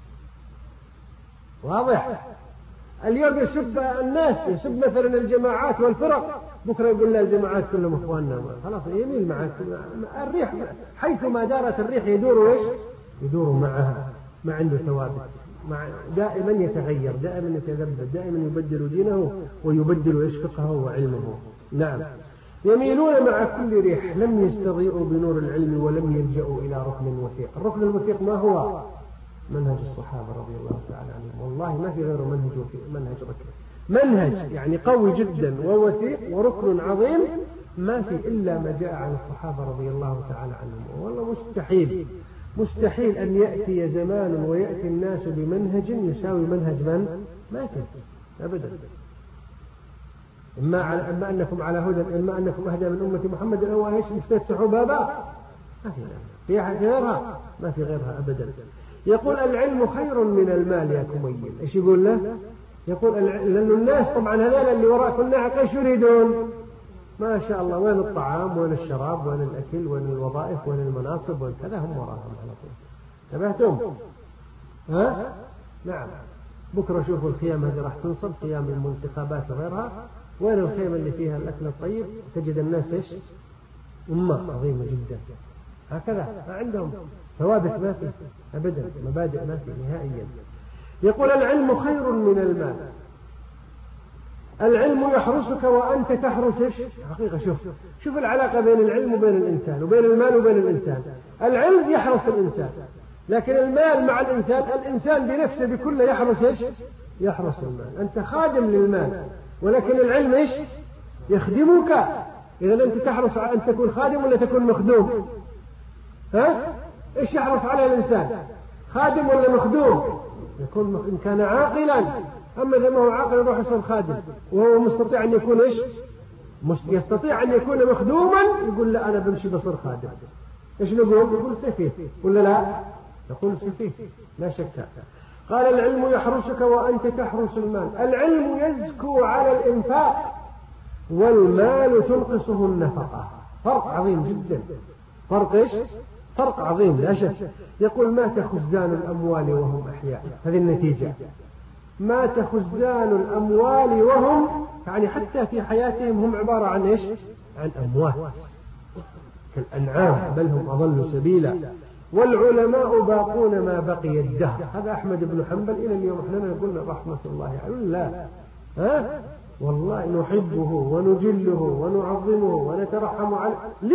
واضح؟ اليوم يسب الناس، يسب مثلا الجماعات والفرق، بكرة يقول لا الجماعات كلهم اخواننا، خلاص يميل معك. الريح حيثما دارت الريح يدور ايش؟ يدور معها، ما عنده ثوابت، دائما يتغير، دائما يتذبذب، دائما يبدل دينه ويبدل ايش؟ فقهه وعلمه. نعم. يميلون مع كل ريح، لم يستضيئوا بنور العلم ولم يلجأوا إلى ركن وثيق. الركن الوثيق ما هو؟ منهج الصحابة رضي الله تعالى عنهم. والله ما في غيره منهج ركن، منهج يعني قوي جدا ووثيق وركن عظيم، ما في إلا ما جاء عن الصحابة رضي الله تعالى عنهم. والله مستحيل أن يأتي زمان ويأتي الناس بمنهج يساوي منهج من؟ ما في أبدا. إما أنكم على هدى، إما أنكم أهدى من أمة محمد، أو إيش مفتتحوا بابا، ما في أحد غيرها، ما في غيرها أبدا. يقول العلم خير من المال يا كميل. إيش يقول له؟ يقول لأن الناس طبعا هذول اللي وراء كل ناعق إيش يريدون؟ ما شاء الله، وين الطعام، وين الشراب، وين الأكل، وين الوظائف، وين المناصب، وين كذا، هم وراهم على طول. انتبهتم؟ نعم. بكرة شوفوا الخيام هذه راح تنصب، خيام المنتخبات وغيرها، وين الخيمة اللي فيها الأكل الطيب؟ تجد الناس إيش؟ أمة عظيمة جدا. هكذا ما عندهم ثوابت، ما في أبدا، مبادئ ما في نهائيا. يقول العلم خير من المال. العلم يحرسك وأنت تحرس حقيقة. شوف العلاقة بين العلم وبين الإنسان، وبين المال وبين الإنسان. العلم يحرس الإنسان، لكن المال مع الإنسان بنفسه بكله يحرس المال. أنت خادم للمال، ولكن العلم يخدمك. إذا أنت تحرص على أن تكون خادم ولا تكون مخدوم؟ إيش يحرص عليه الإنسان؟ خادم ولا مخدوم؟ يكون إن كان عاقلا. أما إذا ما هو عاقل يروح يصير خادم، وهو مستطيع أن يكون يستطيع أن يكون مخدوما، يقول لا أنا بمشي بصير خادم. إيش نقول سفيه ولا لا؟ نقول سفيه لا شك. قال العلم يحرسك وأنت تحرس المال. العلم يزكو على الإنفاق، والمال تنقصه النفقة. فرق عظيم جدا. فرق عظيم لا شك. يقول مات خزان الأموال وهم أحياء. هذه النتيجة. مات خزان الأموال وهم، يعني حتى في حياتهم هم عبارة عن عن أموات كالأنعام، بل هم أضل سبيلا. والعلماء باقون ما بقي الدهر. هذا أحمد بن حنبل إلى اليوم احنا نقول رحمة الله عليه. لا والله نحبه ونجله ونعظمه ونترحم عليه.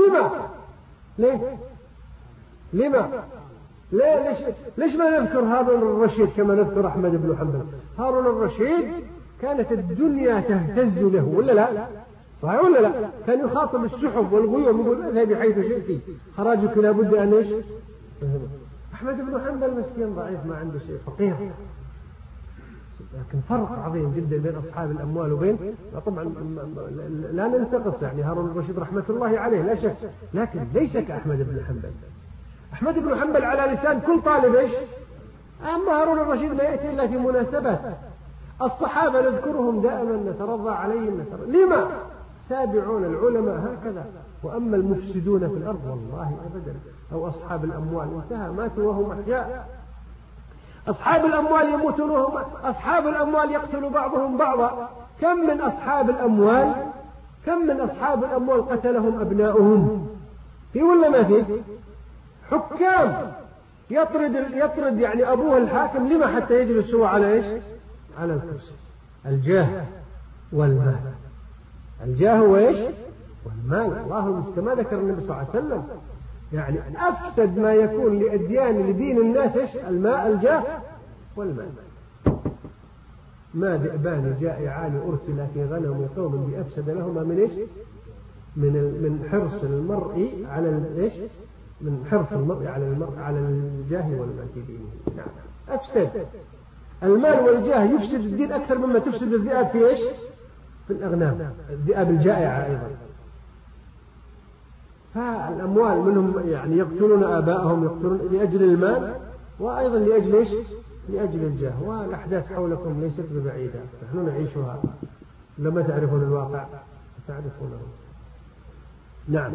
لما ليش ما نذكر هارون الرشيد كما نذكر أحمد بن حنبل؟ هارون الرشيد كانت الدنيا تهتز له ولا لا؟ صحيح ولا لا؟ كان يخاطب السحب والغيوم يقول اذهبي حيث شئتي، خراجك لابد أن أحمد بن حنبل مسكين ضعيف ما عنده شيء، فقير. لكن فرق عظيم جدا بين أصحاب الأموال وبين، طبعا لا ننتقص يعني هارون الرشيد رحمة الله عليه لا شك، لكن ليس كأحمد بن حنبل. أحمد بن حنبل على لسان كل طالب أما هارون الرشيد ما يأتي إلا في مناسبات. الصحابة نذكرهم دائما نترضى عليهم لما؟ تابعون العلماء هكذا. وأما المفسدون في الأرض والله أبدا، أو أصحاب الأموال انتهى، ماتوا وهم أحياء. أصحاب الأموال يموتون وهم، أصحاب الأموال يقتل بعضهم بعضا. كم من أصحاب الأموال قتلهم أبناؤهم؟ في ولا ما في؟ حكام يطرد يعني أبوه الحاكم، لما؟ حتى يجلس هو على على الكرسي. الجاه والمال. الجاه والمال. الله كما ذكر النبي صلى الله عليه وسلم، يعني أفسد ما يكون لدين الناس الماء، الجاه والمال. ما ذئبان جائعان أرسلا في غنم قوم بأفسد لهما من حرص المرء على من حرص المرء على الجاه والمال في دينه. نعم، أفسد المال والجاه يفسد الدين أكثر مما تفسد الذئاب في الأغنام، الذئاب الجائعة أيضا. فالأموال منهم يعني يقتلون آباءهم، يقتلون لأجل المال، وأيضا لأجل الجاه. والأحداث حولكم ليست ببعيدة، نحن نعيشها. لما تعرفون الواقع تعرفونه. نعم.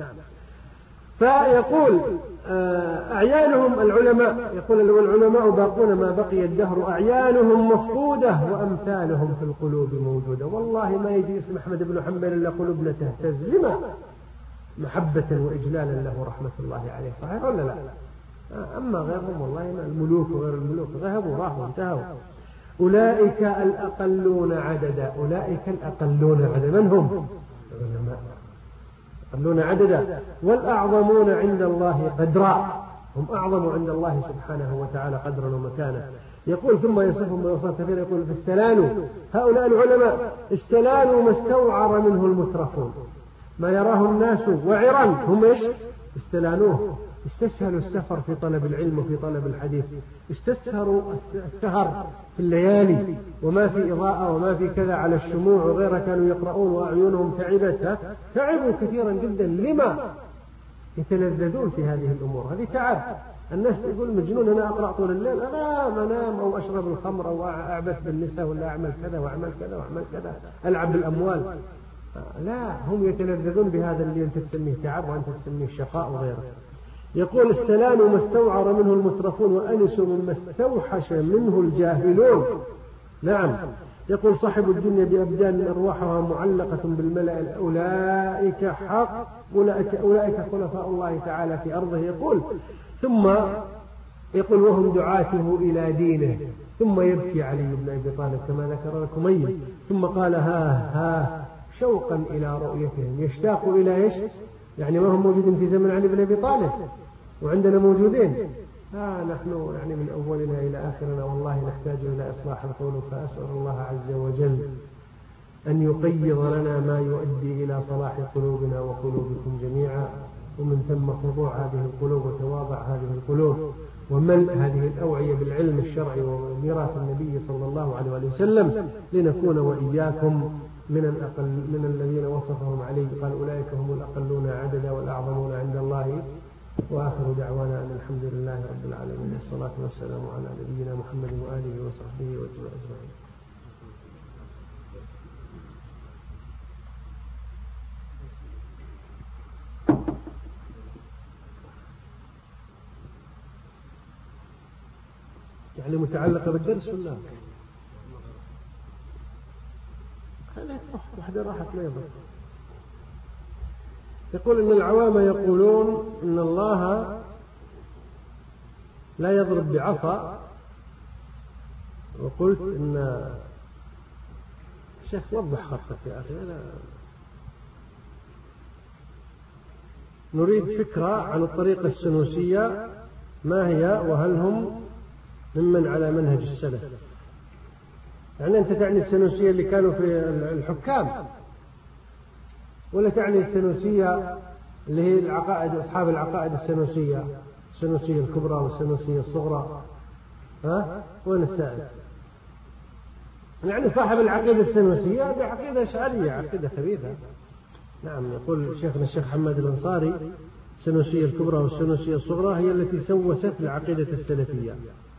فيقول أعيانهم العلماء، يقول والعلماء باقون ما بقي الدهر، أعيانهم مفقودة وأمثالهم في القلوب موجودة. والله ما يجي اسم أحمد بن حنبل إلا قلوبنا تهتز. لما؟ محبة وإجلالا له رحمة الله عليه. صحيح ولا لا؟ أما غيرهم والله ما، الملوك وغير الملوك ذهبوا راحوا انتهوا. أولئك الأقلون عددا. أولئك الأقلون عددا. من هم؟ العلماء. الأقلون عددا والأعظمون عند الله قدرا. هم أعظم عند الله سبحانه وتعالى قدرا ومكانا. يقول ثم يصفهم بوصف كثير، يقول فاستلانوا هؤلاء العلماء استلانوا ما استوعر منه المترفون، ما يراه الناس وعرا هم استلانوه. استسهلوا السفر في طلب العلم وفي طلب الحديث، استسهروا السهر في الليالي وما في إضاءة وما في كذا على الشموع وغيرها، كانوا يقرؤون وأعينهم تعبت، تعبوا كثيرا جدا. لما؟ يتلذذون في هذه الأمور. هذه تعب. الناس يقول مجنون أنا أقرأ طول الليل، أنا أنام أو أشرب الخمر أو أعبث بالنساء ولا أعمل كذا وأعمل كذا وأعمل كذا، ألعب بالأموال. لا، هم يتلذذون بهذا اللي أنت تسميه تعب وأنت تسميه شقاء وغيره. يقول استلانوا ما استوعر منه المترفون وأنسوا مما استوحش منه الجاهلون. نعم. يقول صاحب الدنيا بأبدان أرواحها معلقة بالملأ. أولئك حق، أولئك خلفاء الله تعالى في أرضه. يقول ثم يقول وهم دعاته إلى دينه، ثم يبكي علي بن أبي طالب كما ذكر الكمي، ثم قال ها شوقا إلى رؤيتهم، يشتاق إلى إيش؟ يعني ما هم موجودين في زمن علي بن أبي طالب وعندنا موجودين، نحن يعني من أولنا إلى آخرنا والله نحتاج إلى إصلاح القلوب، فأسأل الله عز وجل أن يقيض لنا ما يؤدي إلى صلاح قلوبنا وقلوبكم جميعا، ومن ثم خضوع هذه القلوب وتواضع هذه القلوب وملء هذه الأوعية بالعلم الشرعي وميراث النبي صلى الله عليه وسلم، لنكون وإياكم من الذين وصفهم عليه قال أولئك هم الأقلون عددا والأعظمون عند الله. وآخر دعوانا أن الحمد لله رب العالمين، والصلاة والسلام على نبينا محمد وآله وصحبه أجمعين. يعني متعلقة بالدرس ولا؟ خليها واحدة راحت لا يضر. يقول إن العوام يقولون إن الله لا يضرب بعصا، وقلت إن الشيخ وضح خطك يا أخي. نريد فكرة عن الطريقة السنوسية ما هي، وهل هم ممن على منهج السلف؟ يعني أنت تعني السنوسية اللي كانوا في الحكام، ولا تعني السنوسية اللي هي العقائد أصحاب العقائد السنوسية الكبرى والسنوسية الصغرى؟ وين السائل؟ يعني صاحب العقيدة السنوسية بعقيدة أشعرية، عقيدة خبيثة. نعم، يقول شيخنا الشيخ حماد الأنصاري السنوسية الكبرى والسنوسية الصغرى هي التي سوست العقيدة السلفية.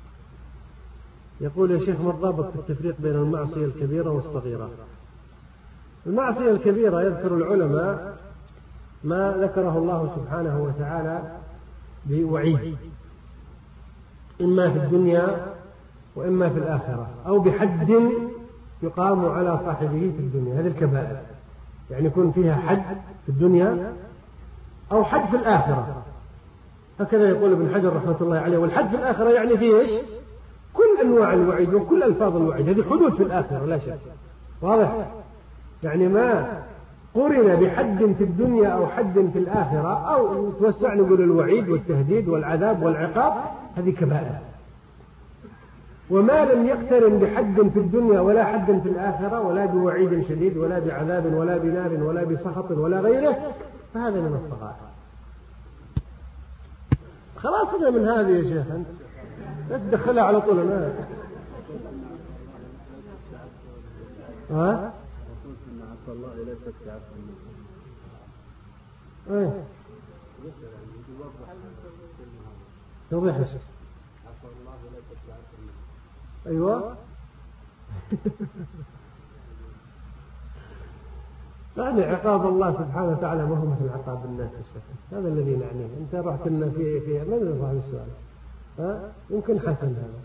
يقول يا شيخ ما الضابط في التفريق بين المعصية الكبيرة والصغيرة؟ المعصية الكبيرة يذكر العلماء ما ذكره الله سبحانه وتعالى بوعيد، إما في الدنيا وإما في الآخرة، أو بحد يقام على صاحبه في الدنيا. هذه الكبائر يعني يكون فيها حد في الدنيا أو حد في الآخرة، هكذا يقول ابن حجر رحمة الله عليه. والحد في الآخرة يعني فيه إيش؟ كل أنواع الوعيد وكل ألفاظ الوعيد، هذه حدود في الآخرة لا شك. واضح؟ يعني ما قرن بحد في الدنيا أو حد في الآخرة، أو توسع نقول الوعيد والتهديد والعذاب والعقاب، هذه كبائر. وما لم يقترن بحد في الدنيا ولا حد في الآخرة، ولا بوعيد شديد ولا بعذاب ولا بنار ولا بسخط ولا غيره، فهذا من الصغائر. خلاص أنا من هذه يا شيخ، أنت لا تدخلها على طول. أنا الله إلى تكتعف توضيح يا شيخ. أيوة. يعني عقاب الله سبحانه وتعالى ما هو مثل عقاب الناس، هذا الذي نعنيه. أنت رحت لنا في من يرفع السؤال؟ يمكن حسن هذا.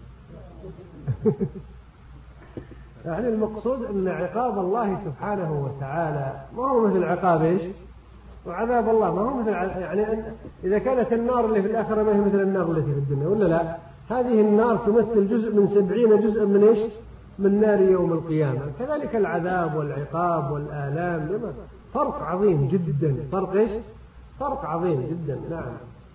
يعني المقصود أن عقاب الله سبحانه وتعالى ما هو مثل عقاب إيش؟ وعذاب الله ما هو مثل يعني إذا كانت النار اللي في الآخرة ما هي مثل النار التي في الدنيا ولا لا؟ هذه النار تمثل جزء من 70 جزءا من إيش؟ من نار يوم القيامة. كذلك العذاب والعقاب والآلام فرق عظيم جدا. فرق إيش؟ فرق عظيم جدا. نعم.